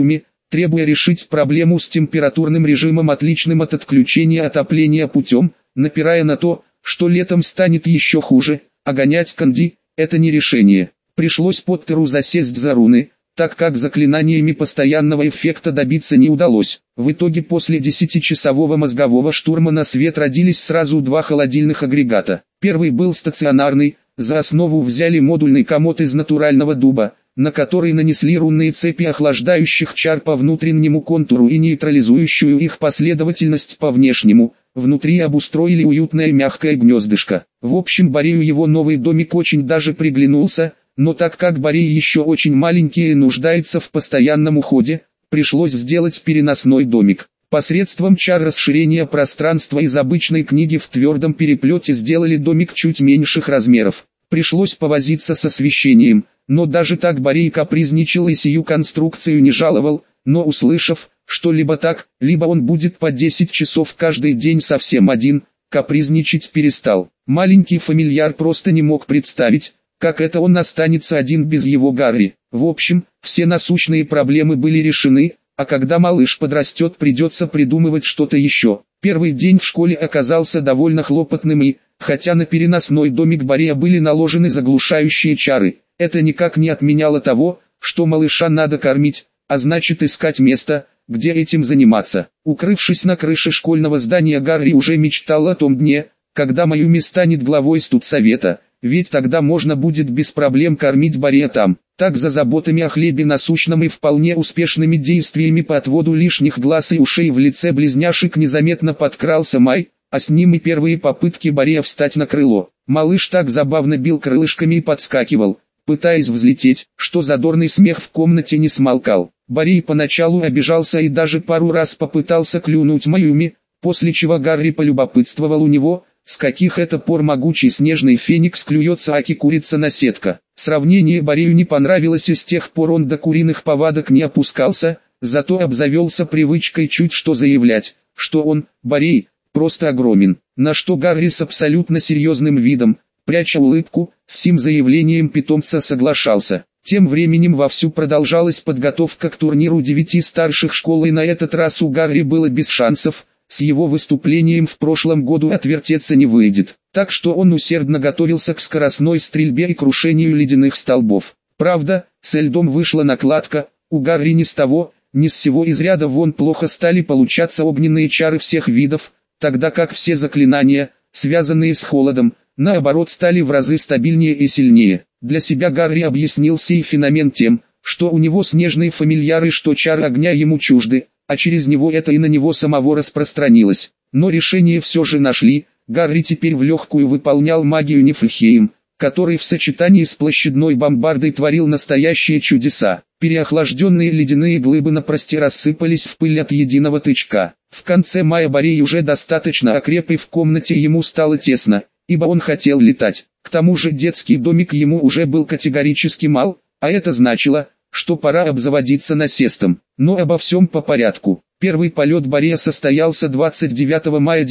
требуя решить проблему с температурным режимом, отличным от отключения отопления путем, напирая на то, что летом станет еще хуже, а гонять канди – это не решение. Пришлось Поттеру засесть за руны, так как заклинаниями постоянного эффекта добиться не удалось. В итоге после 10-часового мозгового штурма на свет родились сразу два холодильных агрегата. Первый был стационарный, за основу взяли модульный комод из натурального дуба, на который нанесли рунные цепи охлаждающих чар по внутреннему контуру и нейтрализующую их последовательность по внешнему. Внутри обустроили уютное мягкое гнездышко. В общем, Борею его новый домик очень даже приглянулся, но так как Борей еще очень маленький и нуждается в постоянном уходе, пришлось сделать переносной домик. Посредством чар расширения пространства из обычной книги в твердом переплете сделали домик чуть меньших размеров. Пришлось повозиться с освещением, но даже так Борей капризничал и сию конструкцию не жаловал, но услышав, что либо так, либо он будет по 10 часов каждый день совсем один, капризничать перестал. Маленький фамильяр просто не мог представить, как это он останется один без его Гарри. В общем, все насущные проблемы были решены, а когда малыш подрастет, придется придумывать что-то еще. Первый день в школе оказался довольно хлопотным и, хотя на переносной домик Борея были наложены заглушающие чары, это никак не отменяло того, что малыша надо кормить, а значит искать место, где этим заниматься. Укрывшись на крыше школьного здания, Гарри уже мечтал о том дне, когда Майюми станет главой студсовета, ведь тогда можно будет без проблем кормить Борея там. Так за заботами о хлебе насущном и вполне успешными действиями по отводу лишних глаз и ушей в лице близняшек незаметно подкрался Май, а с ним и первые попытки Борея встать на крыло. Малыш так забавно бил крылышками и подскакивал, пытаясь взлететь, что задорный смех в комнате не смолкал. Борей поначалу обижался и даже пару раз попытался клюнуть Майюми, после чего Гарри полюбопытствовал у него, с каких это пор могучий снежный феникс клюется аки-курица-наседка. Сравнение Борею не понравилось, и с тех пор он до куриных повадок не опускался, зато обзавелся привычкой чуть что заявлять, что он, Борей, просто огромен. На что Гарри с абсолютно серьезным видом, пряча улыбку, с сим заявлением питомца соглашался. Тем временем вовсю продолжалась подготовка к турниру 9 старших школ, и на этот раз у Гарри было без шансов. С его выступлением в прошлом году отвертеться не выйдет, так что он усердно готовился к скоростной стрельбе и крушению ледяных столбов. Правда, с льдом вышла накладка, у Гарри ни с того, ни с сего из ряда вон плохо стали получаться огненные чары всех видов, тогда как все заклинания, связанные с холодом, наоборот стали в разы стабильнее и сильнее. Для себя Гарри объяснил сей феномен тем, что у него снежные фамильяры, что чары огня ему чужды, а через него это и на него самого распространилось. Но решение все же нашли. Гарри теперь в легкую выполнял магию Нифльхейм, который в сочетании с площадной бомбардой творил настоящие чудеса. Переохлажденные ледяные глыбы напросте рассыпались в пыль от единого тычка. В конце мая Борей уже достаточно окреп, и в комнате ему стало тесно, ибо он хотел летать. К тому же детский домик ему уже был категорически мал, а это значило, что пора обзаводиться насестом. Но обо всем по порядку. Первый полет Борея состоялся 29 мая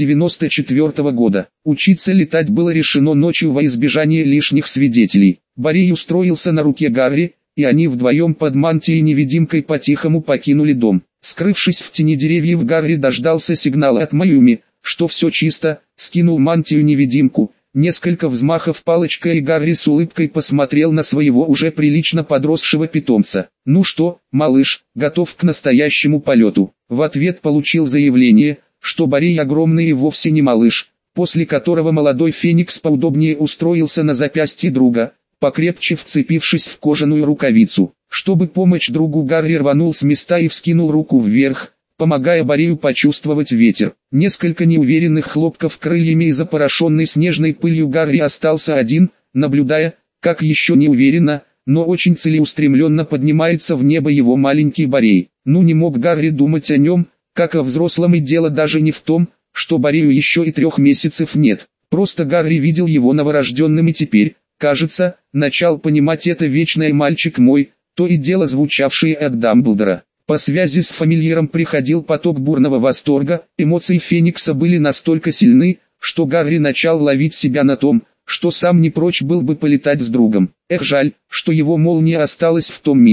1994 года. Учиться летать было решено ночью во избежание лишних свидетелей. Борей устроился на руке Гарри, и они вдвоем под мантией-невидимкой по-тихому покинули дом. Скрывшись в тени деревьев, Гарри дождался сигнала от Майюми, что все чисто, скинул мантию-невидимку. Несколько взмахов палочкой, и Гарри с улыбкой посмотрел на своего уже прилично подросшего питомца. «Ну что, малыш, готов к настоящему полету?» В ответ получил заявление, что Борей огромный и вовсе не малыш, после которого молодой феникс поудобнее устроился на запястье друга, покрепче вцепившись в кожаную рукавицу. Чтобы помочь другу, Гарри рванул с места и вскинул руку вверх, помогая Борею почувствовать ветер. Несколько неуверенных хлопков крыльями и запорошенный снежной пылью Гарри остался один, наблюдая, как еще неуверенно, но очень целеустремленно поднимается в небо его маленький Борей. Ну не мог Гарри думать о нем, как о взрослом, и дело даже не в том, что Борею еще и 3 месяцев нет. Просто Гарри видел его новорожденным и теперь, кажется, начал понимать это вечное «мальчик мой», то и дело звучавшее от Дамблдора. По связи с фамильяром приходил поток бурного восторга, эмоции Феникса были настолько сильны, что Гарри начал ловить себя на том, что сам не прочь был бы полетать с другом. Эх, жаль, что его молния осталась в том мире,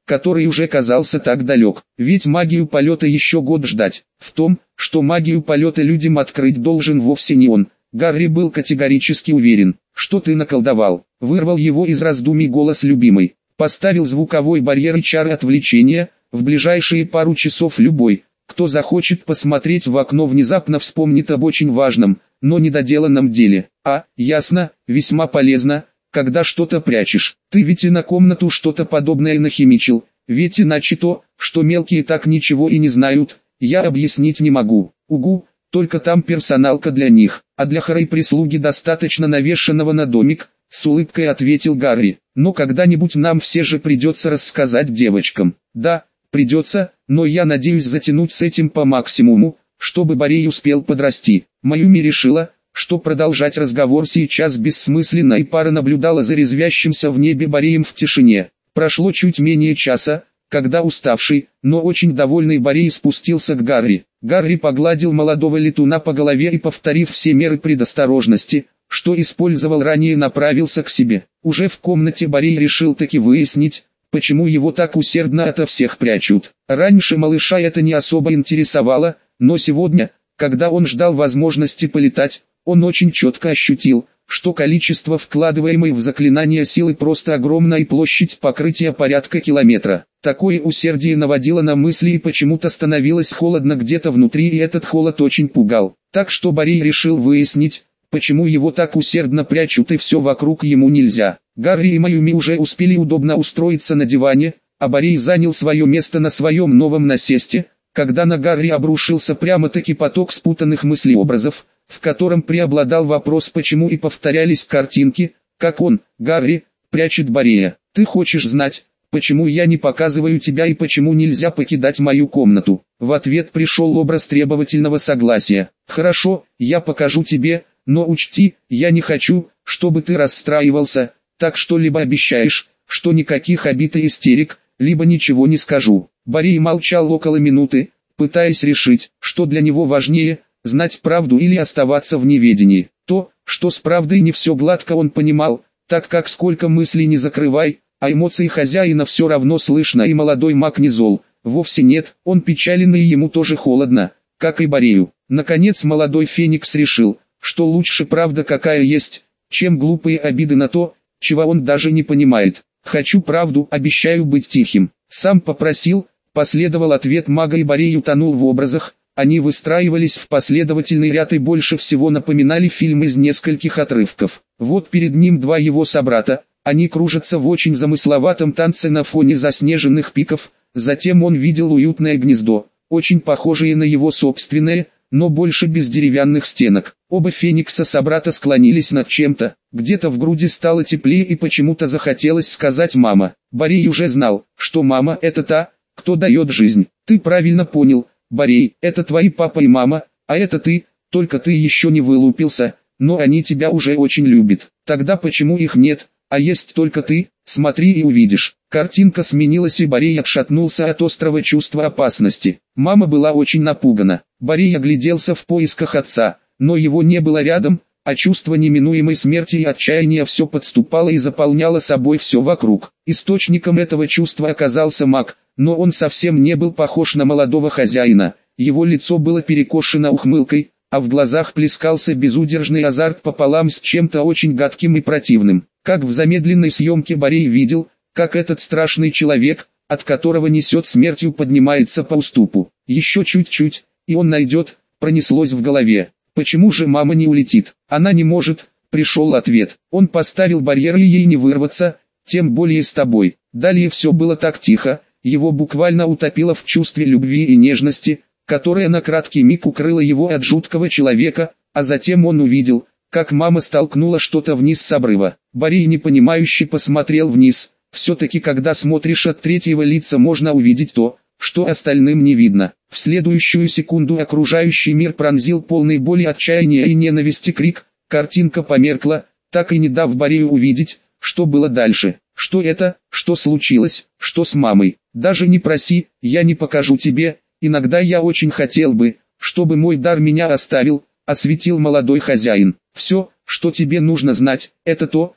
который уже казался так далек. Ведь магию полета еще год ждать. В том, что магию полета людям открыть должен вовсе не он, Гарри был категорически уверен. «Что ты наколдовал?» — вырвал его из раздумий голос любимой. «Поставил звуковой барьер и чары отвлечения. В ближайшие пару часов любой, кто захочет посмотреть в окно, внезапно вспомнит об очень важном, но недоделанном деле. А, ясно, весьма полезно, когда что-то прячешь. Ты ведь и на комнату что-то подобное нахимичил, ведь иначе то, что мелкие так ничего и не знают, я объяснить не могу. Угу, только там персоналка для них, а для хорой прислуги достаточно навешенного на домик», — с улыбкой ответил Гарри. «Но когда-нибудь нам все же придется рассказать девочкам». «Да, придется, но я надеюсь затянуть с этим по максимуму, чтобы Борей успел подрасти». Майюми решила, что продолжать разговор сейчас бессмысленно, и пара наблюдала за резвящимся в небе Бореем в тишине. Прошло чуть менее часа, когда уставший, но очень довольный Борей спустился к Гарри. Гарри погладил молодого летуна по голове и, повторив все меры предосторожности, что использовал ранее, направился к себе. Уже в комнате Борей решил таки выяснить, почему его так усердно ото всех прячут. Раньше малыша это не особо интересовало, но сегодня, когда он ждал возможности полетать, он очень четко ощутил, что количество вкладываемой в заклинание силы просто огромно, и площадь покрытия порядка километра. Такое усердие наводило на мысли, и почему-то становилось холодно где-то внутри, и этот холод очень пугал. Так что Борей решил выяснить, почему его так усердно прячут, и все вокруг ему нельзя. Гарри и Майюми уже успели удобно устроиться на диване, а Борей занял свое место на своем новом насесте, когда на Гарри обрушился прямо-таки поток спутанных мыслеобразов, в котором преобладал вопрос почему, и повторялись картинки, как он, Гарри, прячет Борея. «Ты хочешь знать, почему я не показываю тебя и почему нельзя покидать мою комнату?» В ответ пришел образ требовательного согласия. «Хорошо, я покажу тебе, но учти, я не хочу, чтобы ты расстраивался, так что либо обещаешь, что никаких обид и истерик, либо ничего не скажу». Борей молчал около минуты, пытаясь решить, что для него важнее – знать правду или оставаться в неведении. То, что с правдой не все гладко, он понимал, так как сколько мыслей не закрывай, а эмоции хозяина все равно слышно, и молодой маг не зол. Вовсе нет, он печален, и ему тоже холодно, как и Борею. Наконец молодой Феникс решил, что лучше правда какая есть, чем глупые обиды на то, чего он даже не понимает. «Хочу правду, обещаю быть тихим». Сам попросил, последовал ответ мага, и Борей утонул в образах. Они выстраивались в последовательный ряд и больше всего напоминали фильм из нескольких отрывков. Вот перед ним два его собрата, они кружатся в очень замысловатом танце на фоне заснеженных пиков. Затем он видел уютное гнездо, очень похожее на его собственное, но больше без деревянных стенок. Оба Феникса собрата склонились над чем-то, где-то в груди стало теплее, и почему-то захотелось сказать «мама». Борей уже знал, что мама – это та, кто дает жизнь. «Ты правильно понял, Борей, это твои папа и мама, а это ты, только ты еще не вылупился, но они тебя уже очень любят. Тогда почему их нет, а есть только ты? Смотри и увидишь». Картинка сменилась, и Борей отшатнулся от острого чувства опасности. Мама была очень напугана. Борей огляделся в поисках отца, но его не было рядом, а чувство неминуемой смерти и отчаяния все подступало и заполняло собой все вокруг. Источником этого чувства оказался маг, но он совсем не был похож на молодого хозяина. Его лицо было перекошено ухмылкой, а в глазах плескался безудержный азарт пополам с чем-то очень гадким и противным. Как в замедленной съемке Борей видел, как этот страшный человек, от которого несет смертью, поднимается по уступу. Еще чуть-чуть, и он найдет, пронеслось в голове. Почему же мама не улетит? Она не может, пришел ответ. Он поставил барьер, и ей не вырваться, тем более с тобой. Далее все было так тихо, его буквально утопило в чувстве любви и нежности, которая на краткий миг укрыла его от жуткого человека, а затем он увидел, как мама столкнула что-то вниз с обрыва. Борей непонимающе посмотрел вниз. Все-таки когда смотришь от третьего лица, можно увидеть то, что остальным не видно. В следующую секунду окружающий мир пронзил полный боли, отчаяния и ненависти крик. Картинка померкла, так и не дав Борею увидеть, что было дальше. Что это, что случилось, что с мамой? Даже не проси, я не покажу тебе. Иногда я очень хотел бы, чтобы мой дар меня оставил, осветил молодой хозяин. Все, что тебе нужно знать, это то,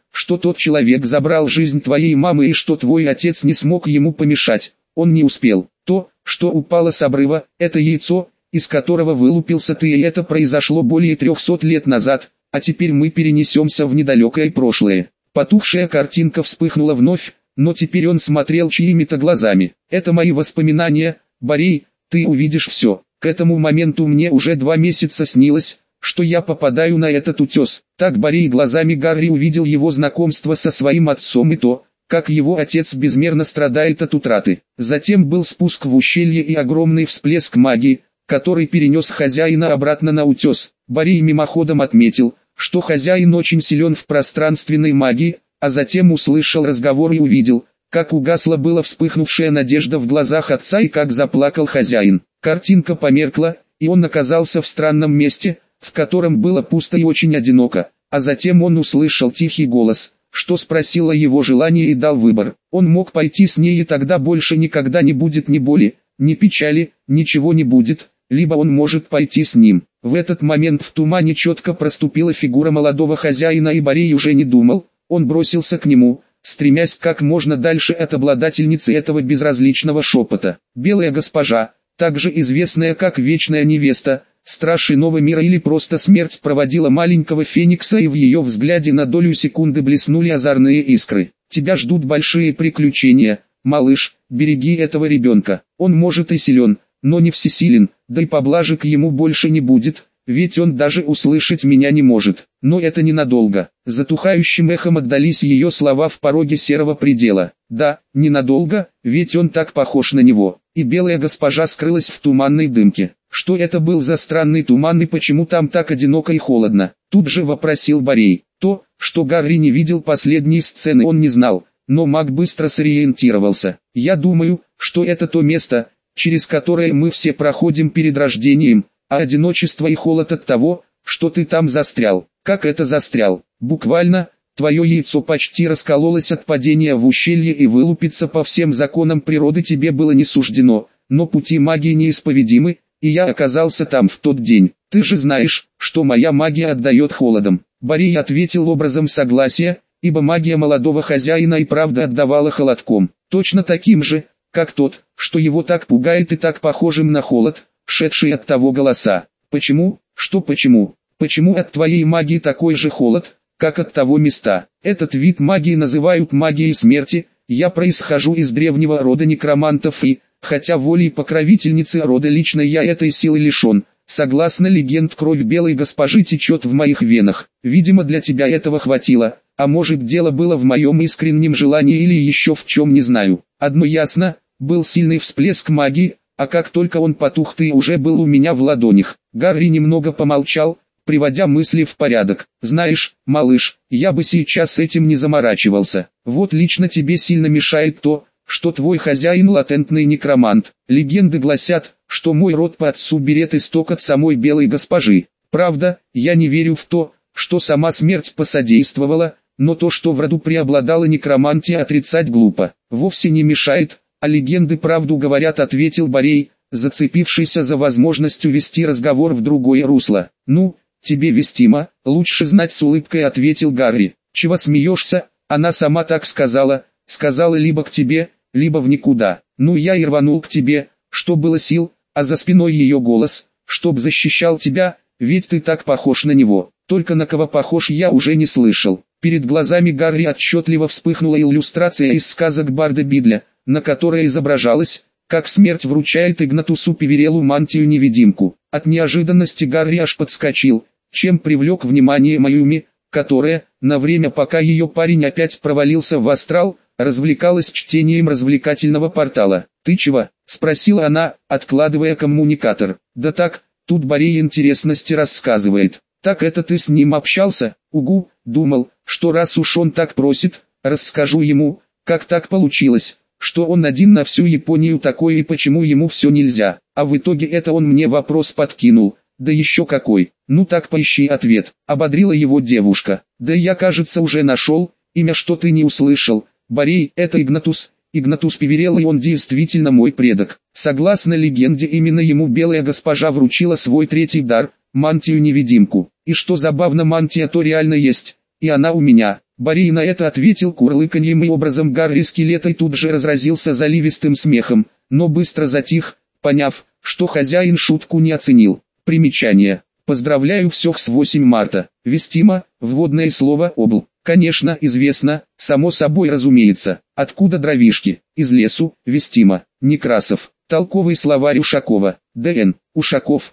что тот человек забрал жизнь твоей мамы и что твой отец не смог ему помешать. Он не успел. То, что упало с обрыва, это яйцо, из которого вылупился ты, и это произошло более 300 лет назад, а теперь мы перенесемся в недалекое прошлое. Потухшая картинка вспыхнула вновь, но теперь он смотрел чьими-то глазами. Это мои воспоминания, Борей, ты увидишь все. К этому моменту мне уже 2 месяца снилось, что я попадаю на этот утес. Так Борей глазами Гарри увидел его знакомство со своим отцом и то, как его отец безмерно страдает от утраты. Затем был спуск в ущелье и огромный всплеск магии, который перенес хозяина обратно на утес. Борей мимоходом отметил, что хозяин очень силен в пространственной магии, а затем услышал разговор и увидел, как угасла была вспыхнувшая надежда в глазах отца и как заплакал хозяин. Картинка померкла, и он оказался в странном месте, в котором было пусто и очень одиноко, а затем он услышал тихий голос, что спросил о его желании и дал выбор. Он мог пойти с ней, и тогда больше никогда не будет ни боли, ни печали, ничего не будет, либо он может пойти с ним. В этот момент в тумане четко проступила фигура молодого хозяина, и Борей уже не думал, он бросился к нему, стремясь как можно дальше от обладательницы этого безразличного шепота. Белая госпожа, также известная как Вечная Невеста, Страж Иного Мира или просто Смерть, проводила маленького Феникса, и в ее взгляде на долю секунды блеснули озорные искры. «Тебя ждут большие приключения, малыш, береги этого ребенка. Он может и силен, но не всесилен, да и поблажек ему больше не будет, ведь он даже услышать меня не может. Но это ненадолго». Затухающим эхом отдались ее слова в пороге серого предела. «Да, ненадолго, ведь он так похож на него». И белая госпожа скрылась в туманной дымке. Что это был за странный туман и почему там так одиноко и холодно? Тут же вопросил Борей. То, что Гарри не видел последней сцены, он не знал, но маг быстро сориентировался. «Я думаю, что это то место, через которое мы все проходим перед рождением, а одиночество и холод от того, что ты там застрял». «Как это застрял?» «Буквально, твое яйцо почти раскололось от падения в ущелье, и вылупиться по всем законам природы тебе было не суждено, но пути магии неисповедимы, и я оказался там в тот день. Ты же знаешь, что моя магия отдает холодом». Борей ответил образом согласия, ибо магия молодого хозяина и правда отдавала холодком, точно таким же, как тот, что его так пугает и так похожим на холод, шедший от того голоса. «Почему? Что почему? Почему от твоей магии такой же холод, как от того места? Этот вид магии называют магией смерти. Я происхожу из древнего рода некромантов и, хотя волей покровительницы рода лично я этой силы лишен, согласно легенд кровь белой госпожи течет в моих венах. Видимо, для тебя этого хватило, а может дело было в моем искреннем желании или еще в чем, не знаю. Одно ясно, был сильный всплеск магии, а как только он потух, ты уже был у меня в ладонях». Гарри немного помолчал, приводя мысли в порядок. «Знаешь, малыш, я бы сейчас этим не заморачивался. Вот лично тебе сильно мешает то, что твой хозяин латентный некромант. Легенды гласят, что мой род по отцу берет исток от самой белой госпожи. Правда, я не верю в то, что сама смерть посодействовала, но то, что в роду преобладала некромантия, отрицать глупо. Вовсе не мешает, а легенды правду говорят», — ответил Борей, зацепившийся за возможность увести разговор в другое русло. «Ну, тебе вестимо, лучше знать», — с улыбкой ответил Гарри. «Чего смеешься? Она сама так сказала, сказала либо к тебе, либо в никуда. Ну я и рванул к тебе, что было сил, а за спиной ее голос, чтоб защищал тебя, ведь ты так похож на него. Только на кого похож я уже не слышал». Перед глазами Гарри отчетливо вспыхнула иллюстрация из сказок Барда Бидля, на которой изображалось, как смерть вручает Игнатусу Певерелу мантию-невидимку. От неожиданности Гарри аж подскочил, чем привлек внимание Маюми, которая, на время пока ее парень опять провалился в астрал, развлекалась чтением развлекательного портала. «Ты чего?» — спросила она, откладывая коммуникатор. «Да так, тут Борей интересности рассказывает». «Так это ты с ним общался?» «Угу, думал, что раз уж он так просит, расскажу ему, как так получилось, что он один на всю Японию такой и почему ему все нельзя. А в итоге это он мне вопрос подкинул, да еще какой. Ну так поищи ответ», — ободрила его девушка. «Да я, кажется, уже нашел, имя что ты не услышал. Борей, это Игнатус, Игнатус Певерел, и он действительно мой предок. Согласно легенде, именно ему белая госпожа вручила свой третий дар, мантию-невидимку. И что забавно, мантия то реально есть, и она у меня. Борей на это ответил курлыканьем, и образом Гарри скелета и тут же разразился заливистым смехом, но быстро затих, поняв, что хозяин шутку не оценил. Примечание. Поздравляю всех с 8 марта. Вестимо, вводное слово «обл». Конечно, известно, само собой разумеется. Откуда дровишки? Из лесу, Вестимо. Некрасов. Толковый словарь Ушакова. Д.Н. Ушаков.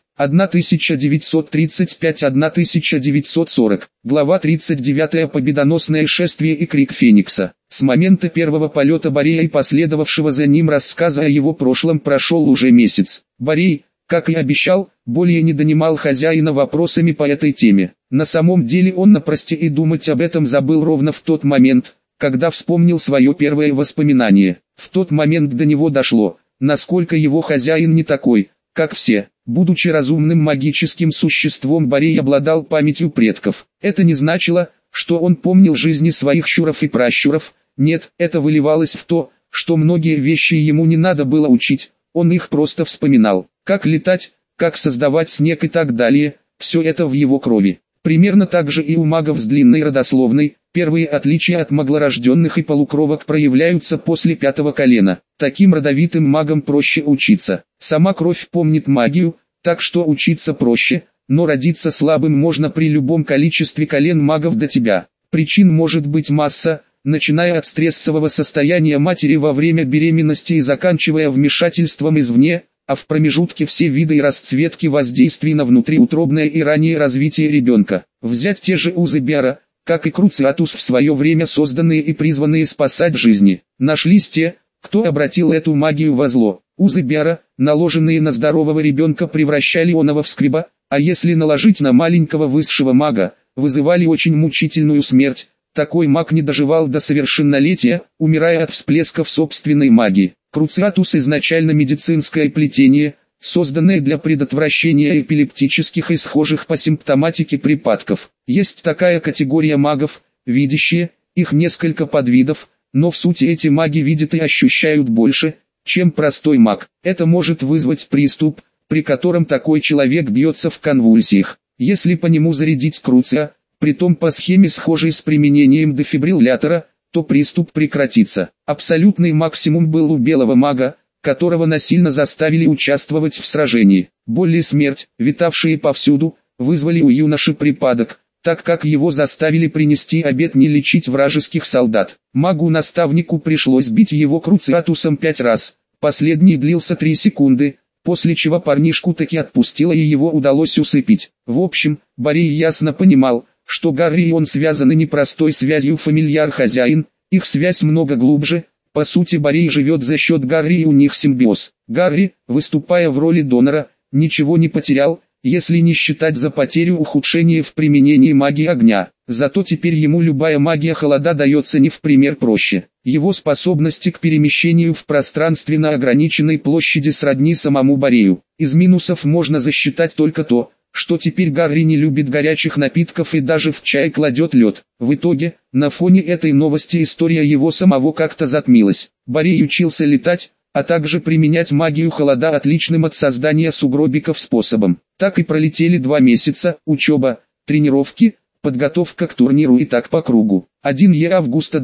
1935-1940. Глава 39. Победоносное шествие и крик Феникса. С момента первого полета Борея и последовавшего за ним рассказа о его прошлом прошел уже месяц. Борей, как и обещал, более не донимал хозяина вопросами по этой теме. На самом деле он напросто и думать об этом забыл ровно в тот момент, когда вспомнил свое первое воспоминание. В тот момент до него дошло, насколько его хозяин не такой, как все. Будучи разумным магическим существом, Борей обладал памятью предков. Это не значило, что он помнил жизни своих щуров и пращуров. Нет, это выливалось в то, что многие вещи ему не надо было учить, он их просто вспоминал. Как летать, как создавать снег и так далее, все это в его крови. Примерно так же и у магов с длинной родословной. Первые отличия от маглорожденных и полукровок проявляются после 5-го колена. Таким родовитым магам проще учиться. Сама кровь помнит магию, так что учиться проще, но родиться слабым можно при любом количестве колен магов до тебя. Причин может быть масса, начиная от стрессового состояния матери во время беременности и заканчивая вмешательством извне, а в промежутке все виды и расцветки воздействий на внутриутробное и раннее развитие ребенка. Взять те же узы Биара, как и Круциатус, в свое время созданные и призванные спасать жизни. Нашлись те, кто обратил эту магию во зло. Узы Биара, наложенные на здорового ребенка, превращали оного в скриба, а если наложить на маленького высшего мага, вызывали очень мучительную смерть. Такой маг не доживал до совершеннолетия, умирая от всплесков собственной магии. Круциатус изначально медицинское плетение, созданное для предотвращения эпилептических и схожих по симптоматике припадков. Есть такая категория магов, видящие, их несколько подвидов, но в сути эти маги видят и ощущают больше, чем простой маг. Это может вызвать приступ, при котором такой человек бьется в конвульсиях. Если по нему зарядить круция, притом по схеме схожей с применением дефибриллятора, то приступ прекратится. Абсолютный максимум был у белого мага, которого насильно заставили участвовать в сражении. Боль и смерть, витавшие повсюду, вызвали у юноши припадок, так как его заставили принести обет не лечить вражеских солдат. Магу-наставнику пришлось бить его круциатусом 5 раз, последний длился 3 секунды, после чего парнишку таки отпустило и его удалось усыпить. В общем, Борей ясно понимал, что Гарри и он связаны непростой связью фамильяр-хозяин, их связь много глубже. По сути, Борей живет за счет Гарри и у них симбиоз. Гарри, выступая в роли донора, ничего не потерял, если не считать за потерю ухудшения в применении магии огня. Зато теперь ему любая магия холода дается не в пример проще. Его способности к перемещению в пространственно ограниченной площади сродни самому Борею. Из минусов можно засчитать только то, что теперь Гарри не любит горячих напитков и даже в чай кладет лед. В итоге, на фоне этой новости история его самого как-то затмилась. Борей учился летать, а также применять магию холода отличным от создания сугробиков способом. Так и пролетели 2 месяца, учеба, тренировки, подготовка к турниру и так по кругу. 1 августа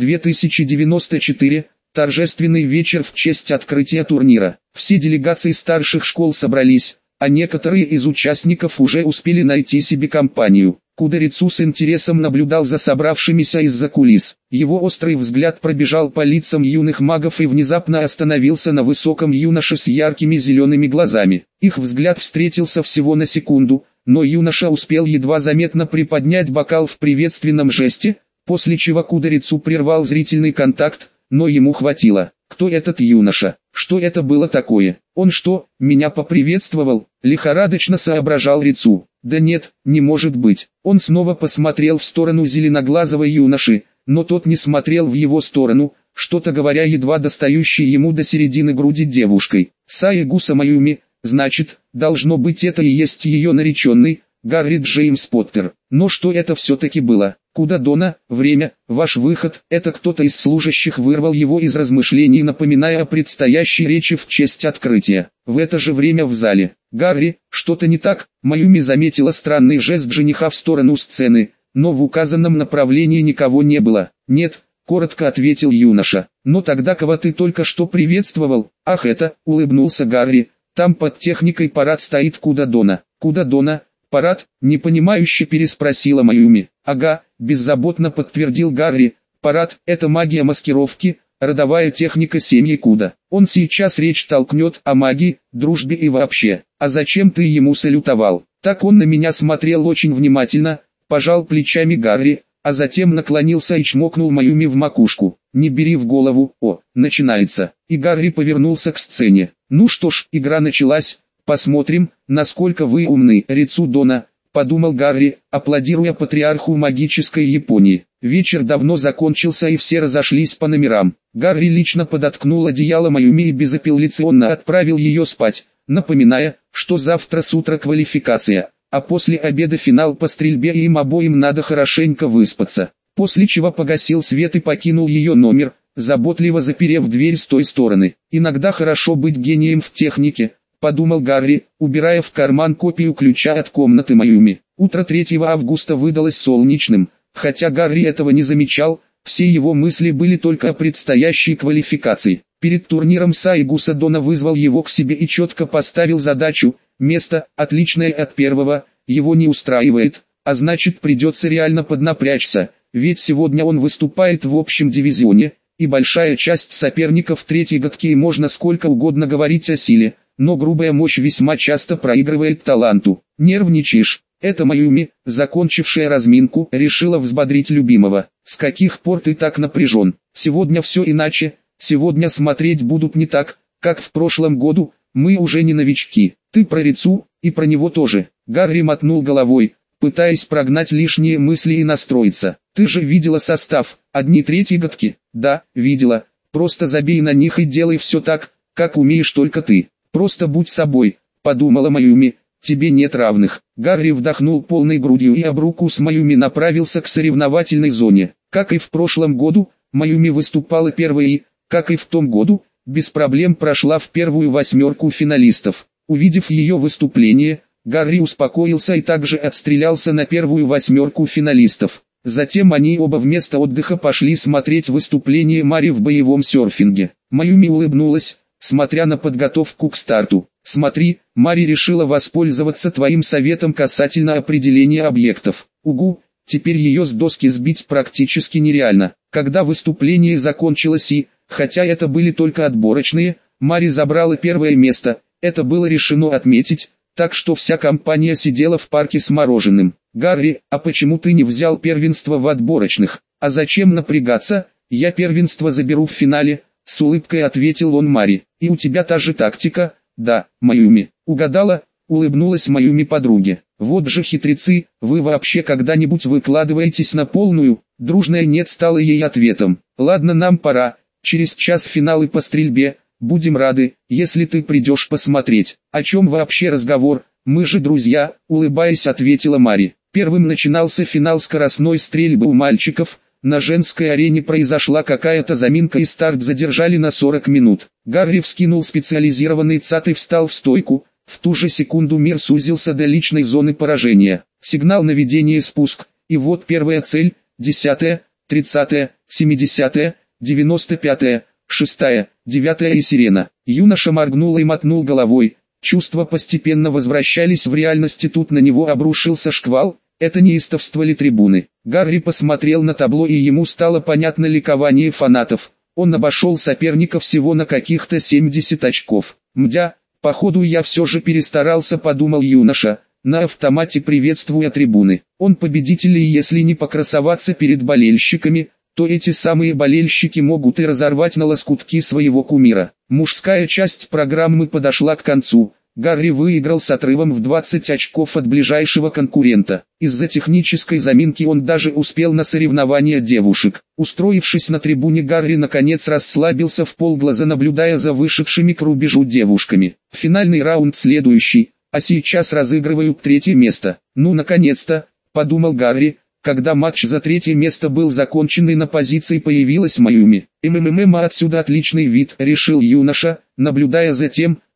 2094, торжественный вечер в честь открытия турнира. Все делегации старших школ собрались, а некоторые из участников уже успели найти себе компанию. Кудерицу с интересом наблюдал за собравшимися из-за кулис. Его острый взгляд пробежал по лицам юных магов и внезапно остановился на высоком юноше с яркими зелеными глазами. Их взгляд встретился всего на секунду, но юноша успел едва заметно приподнять бокал в приветственном жесте, после чего Кудерицу прервал зрительный контакт, но ему хватило. Кто этот юноша? Что это было такое? Он что, меня поприветствовал? Лихорадочно соображал Рицу. Да нет, не может быть. Он снова посмотрел в сторону зеленоглазого юноши, но тот не смотрел в его сторону, что-то говоря едва достающей ему до середины груди девушкой. Саегуса Маюми, значит, должно быть это и есть ее нареченный, Гарри Джеймс Поттер. Но что это все-таки было? Куда Дона, время, ваш выход. Это кто-то из служащих вырвал его из размышлений, напоминая о предстоящей речи в честь открытия. В это же время в зале. Гарри, что-то не так? Маюми заметила странный жест жениха в сторону сцены, но в указанном направлении никого не было. «Нет», — коротко ответил юноша. «Но тогда кого ты только что приветствовал?» «Ах это», — улыбнулся Гарри, — «там под техникой парад стоит Кудадона». «Кудадона? Парад?» — непонимающе переспросила Майюми. «Ага», — беззаботно подтвердил Гарри, — «парад — это магия маскировки, родовая техника семьи Куда. Он сейчас речь толкнет о магии, дружбе и вообще. А зачем ты ему салютовал?» Так он на меня смотрел очень внимательно, пожал плечами Гарри, а затем наклонился и чмокнул Майюми в макушку. «Не бери в голову, начинается». И Гарри повернулся к сцене. «Ну что ж, игра началась, посмотрим, насколько вы умны, Рицудона», подумал Гарри, аплодируя патриарху магической Японии. Вечер давно закончился и все разошлись по номерам. Гарри лично подоткнул одеяло Майюми и безапелляционно отправил ее спать, напоминая, что завтра с утра квалификация, а после обеда финал по стрельбе и им обоим надо хорошенько выспаться. После чего погасил свет и покинул ее номер, заботливо заперев дверь с той стороны. «Иногда хорошо быть гением в технике», подумал Гарри, убирая в карман копию ключа от комнаты Майюми. Утро 3 августа выдалось солнечным, хотя Гарри этого не замечал, все его мысли были только о предстоящей квалификации. Перед турниром Сайгуса Дона вызвал его к себе и четко поставил задачу: место, отличное от первого, его не устраивает, а значит придется реально поднапрячься, ведь сегодня он выступает в общем дивизионе, и большая часть соперников третьей годки, и можно сколько угодно говорить о силе, но грубая мощь весьма часто проигрывает таланту. «Нервничаешь?» Это Майюми, закончившая разминку, решила взбодрить любимого. «С каких пор ты так напряжен? Сегодня все иначе, сегодня смотреть будут не так, как в прошлом году, мы уже не новички. Ты про Рицу, и про него тоже». Гарри мотнул головой, пытаясь прогнать лишние мысли и настроиться. «Ты же видела состав, одни третьегодки?» «Да, видела, просто забей на них и делай все так, как умеешь только ты. Просто будь собой», подумала Майюми, «тебе нет равных». Гарри вдохнул полной грудью и об руку с Майюми направился к соревновательной зоне. Как и в прошлом году, Майюми выступала первой и, как и в том году, без проблем прошла в первую восьмерку финалистов. Увидев ее выступление, Гарри успокоился и также отстрелялся на первую восьмерку финалистов. Затем они оба вместо отдыха пошли смотреть выступление Мари в боевом серфинге. Майюми улыбнулась, смотря на подготовку к старту. «Смотри, Мари решила воспользоваться твоим советом касательно определения объектов. Угу, теперь ее с доски сбить практически нереально». Когда выступление закончилось и, хотя это были только отборочные, Мари забрала первое место, это было решено отметить, так что вся компания сидела в парке с мороженым. «Гарри, а почему ты не взял первенство в отборочных?» «А зачем напрягаться, я первенство заберу в финале», с улыбкой ответил он Мари. «И у тебя та же тактика?» «Да, Майюми». «Угадала?» Улыбнулась Майюми подруге. «Вот же хитрецы, вы вообще когда-нибудь выкладываетесь на полную?» Дружное «нет» стало ей ответом. «Ладно, нам пора, через час финалы по стрельбе, будем рады, если ты придешь посмотреть». «О чем вообще разговор? Мы же друзья», улыбаясь ответила Мари. Первым начинался финал скоростной стрельбы у мальчиков. На женской арене произошла какая-то заминка и старт задержали на 40 минут. Гарри вскинул специализированный ЦАТ и встал в стойку. В ту же секунду мир сузился до личной зоны поражения. Сигнал наведения спуск. И вот первая цель, 10-я, 30-я, 70-я, 95-я, 6-я, 9-я и сирена. Юноша моргнул и мотнул головой. Чувства постепенно возвращались в реальность, и тут на него обрушился шквал. Это неистовство ли трибуны? Гарри посмотрел на табло, и ему стало понятно ликование фанатов. Он обошел соперника всего на каких-то 70 очков. «Мдя, походу я все же перестарался», подумал юноша, на автомате приветствуя трибуны. Он победитель, и если не покрасоваться перед болельщиками, то эти самые болельщики могут и разорвать на лоскутки своего кумира. Мужская часть программы подошла к концу. Гарри выиграл с отрывом в 20 очков от ближайшего конкурента. Из-за технической заминки он даже успел на соревнования девушек. Устроившись на трибуне, Гарри наконец расслабился вполглаза, наблюдая за вышедшими к рубежу девушками. Финальный раунд следующий, а сейчас разыгрывают третье место. «Ну наконец-то», подумал Гарри, когда матч за третье место был закончен и на позиции появилась Майюми. «Отсюда отличный вид», решил юноша, наблюдая за тем,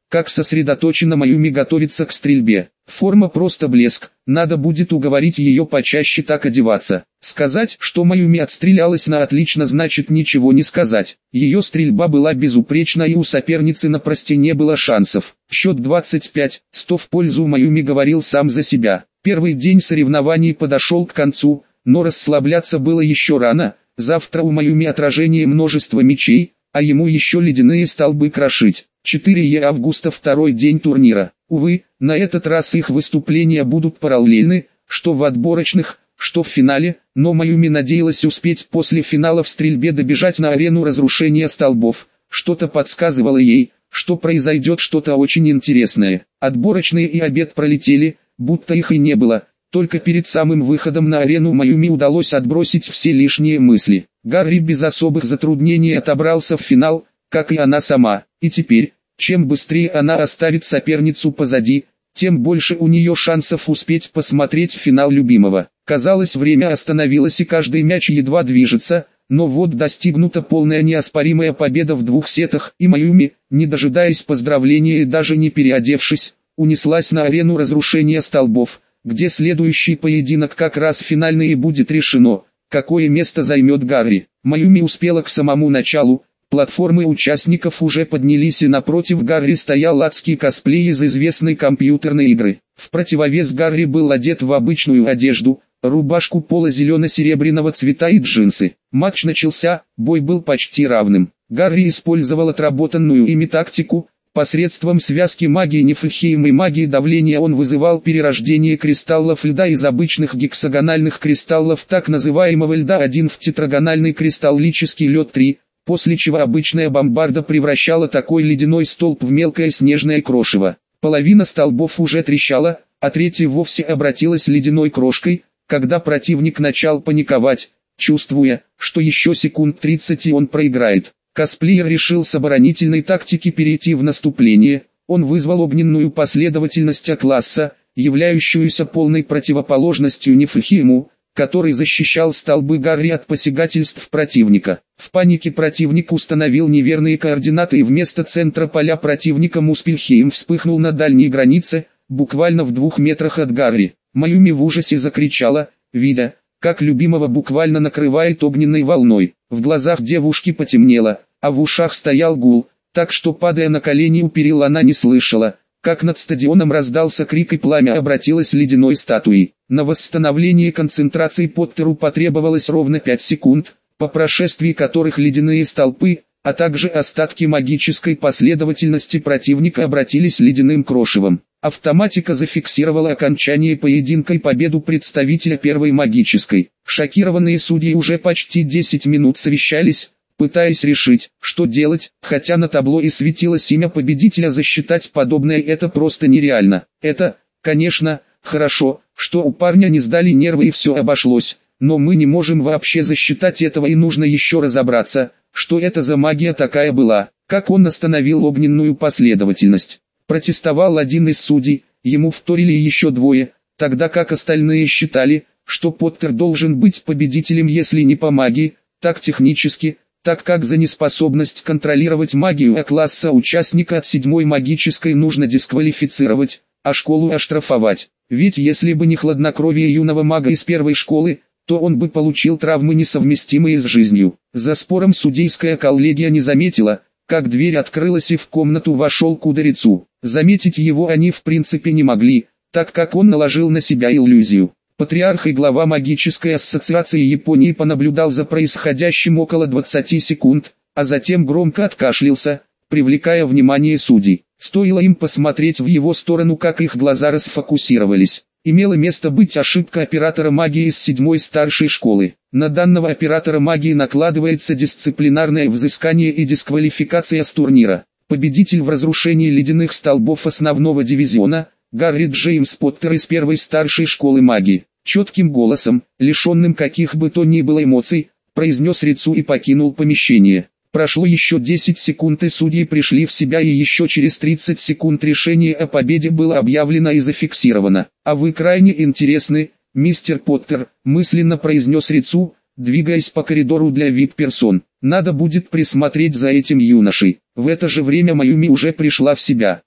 как сосредоточенно Маюми готовится к стрельбе. Форма просто блеск, надо будет уговорить ее почаще так одеваться. Сказать, что Маюми отстрелялась на отлично, значит ничего не сказать. Ее стрельба была безупречна и у соперницы на просте не было шансов. Счет 25-100 в пользу Маюми говорил сам за себя. Первый день соревнований подошел к концу, но расслабляться было еще рано. Завтра у Маюми отражение множества мечей, а ему еще ледяные столбы крошить. 4 августа, второй день турнира. Увы, на этот раз их выступления будут параллельны, что в отборочных, что в финале, но Маюми надеялась успеть после финала в стрельбе добежать на арену разрушения столбов. Что-то подсказывало ей, что произойдет что-то очень интересное. Отборочные и обед пролетели, будто их и не было. Только перед самым выходом на арену Маюми удалось отбросить все лишние мысли. Гарри без особых затруднений отобрался в финал, как и она сама. И теперь, чем быстрее она оставит соперницу позади, тем больше у нее шансов успеть посмотреть финал любимого. Казалось, время остановилось и каждый мяч едва движется, но вот достигнута полная неоспоримая победа в 2 сетах, и Маюми, не дожидаясь поздравления и даже не переодевшись, унеслась на арену разрушения столбов, где следующий поединок как раз финальный и будет решено, какое место займет Гарри. Маюми успела к самому началу. Платформы участников уже поднялись, и напротив Гарри стоял адский косплей из известной компьютерной игры. В противовес Гарри был одет в обычную одежду, рубашку пола зелено-серебряного цвета и джинсы. Матч начался, бой был почти равным. Гарри использовал отработанную ими тактику. Посредством связки магии Нифльхейм и магии давления он вызывал перерождение кристаллов льда из обычных гексагональных кристаллов так называемого льда 1 в тетрагональный кристаллический лед 3. После чего обычная бомбарда превращала такой ледяной столб в мелкое снежное крошево. Половина столбов уже трещала, а третья вовсе обратилась ледяной крошкой, когда противник начал паниковать, чувствуя, что еще секунд 30 и он проиграет. Косплеер решил с оборонительной тактики перейти в наступление. Он вызвал огненную последовательность А-класса, являющуюся полной противоположностью Нифльхейму, который защищал столбы Гарри от посягательств противника. В панике противник установил неверные координаты, и вместо центра поля противника Муспельхейм вспыхнул на дальней границе, буквально в 2 метрах от Гарри. Маюми в ужасе закричала, видя, как любимого буквально накрывает огненной волной. В глазах девушки потемнело, а в ушах стоял гул, так что, падая на колени у перил, она не слышала, как над стадионом раздался крик, и пламя обратилось ледяной статуей. На восстановление концентрации Поттеру потребовалось ровно 5 секунд, по прошествии которых ледяные столпы, а также остатки магической последовательности противника обратились ледяным крошевом. Автоматика зафиксировала окончание поединка и победу представителя первой магической. Шокированные судьи уже почти 10 минут совещались, пытаясь решить, что делать, хотя на табло и светилось имя победителя. Засчитать подобное это просто нереально. Это, конечно, хорошо, что у парня не сдали нервы и все обошлось, но мы не можем вообще засчитать этого, и нужно еще разобраться, что это за магия такая была, как он остановил огненную последовательность. Протестовал один из судей, ему вторили еще 2, тогда как остальные считали, что Поттер должен быть победителем, если не по магии, так технически, так как за неспособность контролировать магию А-класса участника от 7-й магической нужно дисквалифицировать, а школу оштрафовать. Ведь если бы не хладнокровие юного мага из первой школы, то он бы получил травмы, несовместимые с жизнью. За спором судейская коллегия не заметила, как дверь открылась и в комнату вошел Кудерицу. Заметить его они в принципе не могли, так как он наложил на себя иллюзию. Патриарх и глава магической ассоциации Японии понаблюдал за происходящим около 20 секунд, а затем громко откашлялся, привлекая внимание судей. Стоило им посмотреть в его сторону, как их глаза расфокусировались. Имела место быть ошибка оператора магии из 7-й старшей школы. На данного оператора магии накладывается дисциплинарное взыскание и дисквалификация с турнира. Победитель в разрушении ледяных столбов основного дивизиона – Гарри Джеймс Поттер из 1-й старшей школы магии. Четким голосом, лишенным каких бы то ни было эмоций, произнес Рицу и покинул помещение. Прошло еще 10 секунд, и судьи пришли в себя, и еще через 30 секунд решение о победе было объявлено и зафиксировано. «А вы крайне интересны, мистер Поттер», мысленно произнес Рицу, двигаясь по коридору для VIP-персон. «Надо будет присмотреть за этим юношей». В это же время Маюми уже пришла в себя.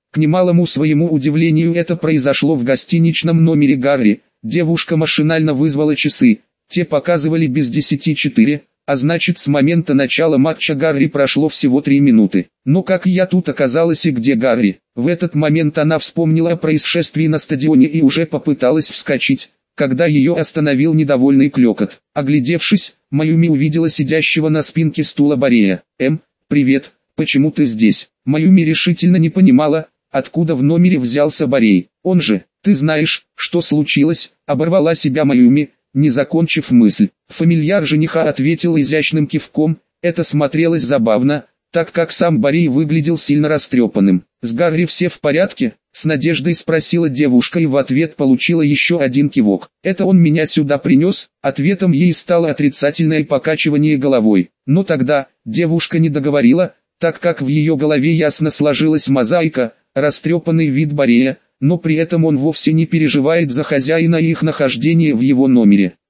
К немалому своему удивлению это произошло в гостиничном номере Гарри. Девушка машинально вызвала часы, те показывали без 10:04, а значит с момента начала матча Гарри прошло всего 3 минуты. Но как я тут оказалась и где Гарри? В этот момент она вспомнила о происшествии на стадионе и уже попыталась вскочить, когда ее остановил недовольный клёкот. Оглядевшись, Маюми увидела сидящего на спинке стула Борея. Привет, почему ты здесь?» Маюми решительно не понимала, откуда в номере взялся Борей. «Он же, ты знаешь, что случилось?» Оборвала себя Маюми, не закончив мысль. Фамильяр жениха ответил изящным кивком. Это смотрелось забавно, так как сам Борей выглядел сильно растрепанным. «С Гарри все в порядке?» — с надеждой спросила девушка и в ответ получила еще один кивок. «Это он меня сюда принес?» Ответом ей стало отрицательное покачивание головой. Но тогда девушка не договорила, так как в ее голове ясно сложилась мозаика, растрепанный вид Борея, но при этом он вовсе не переживает за хозяина и их нахождение в его номере.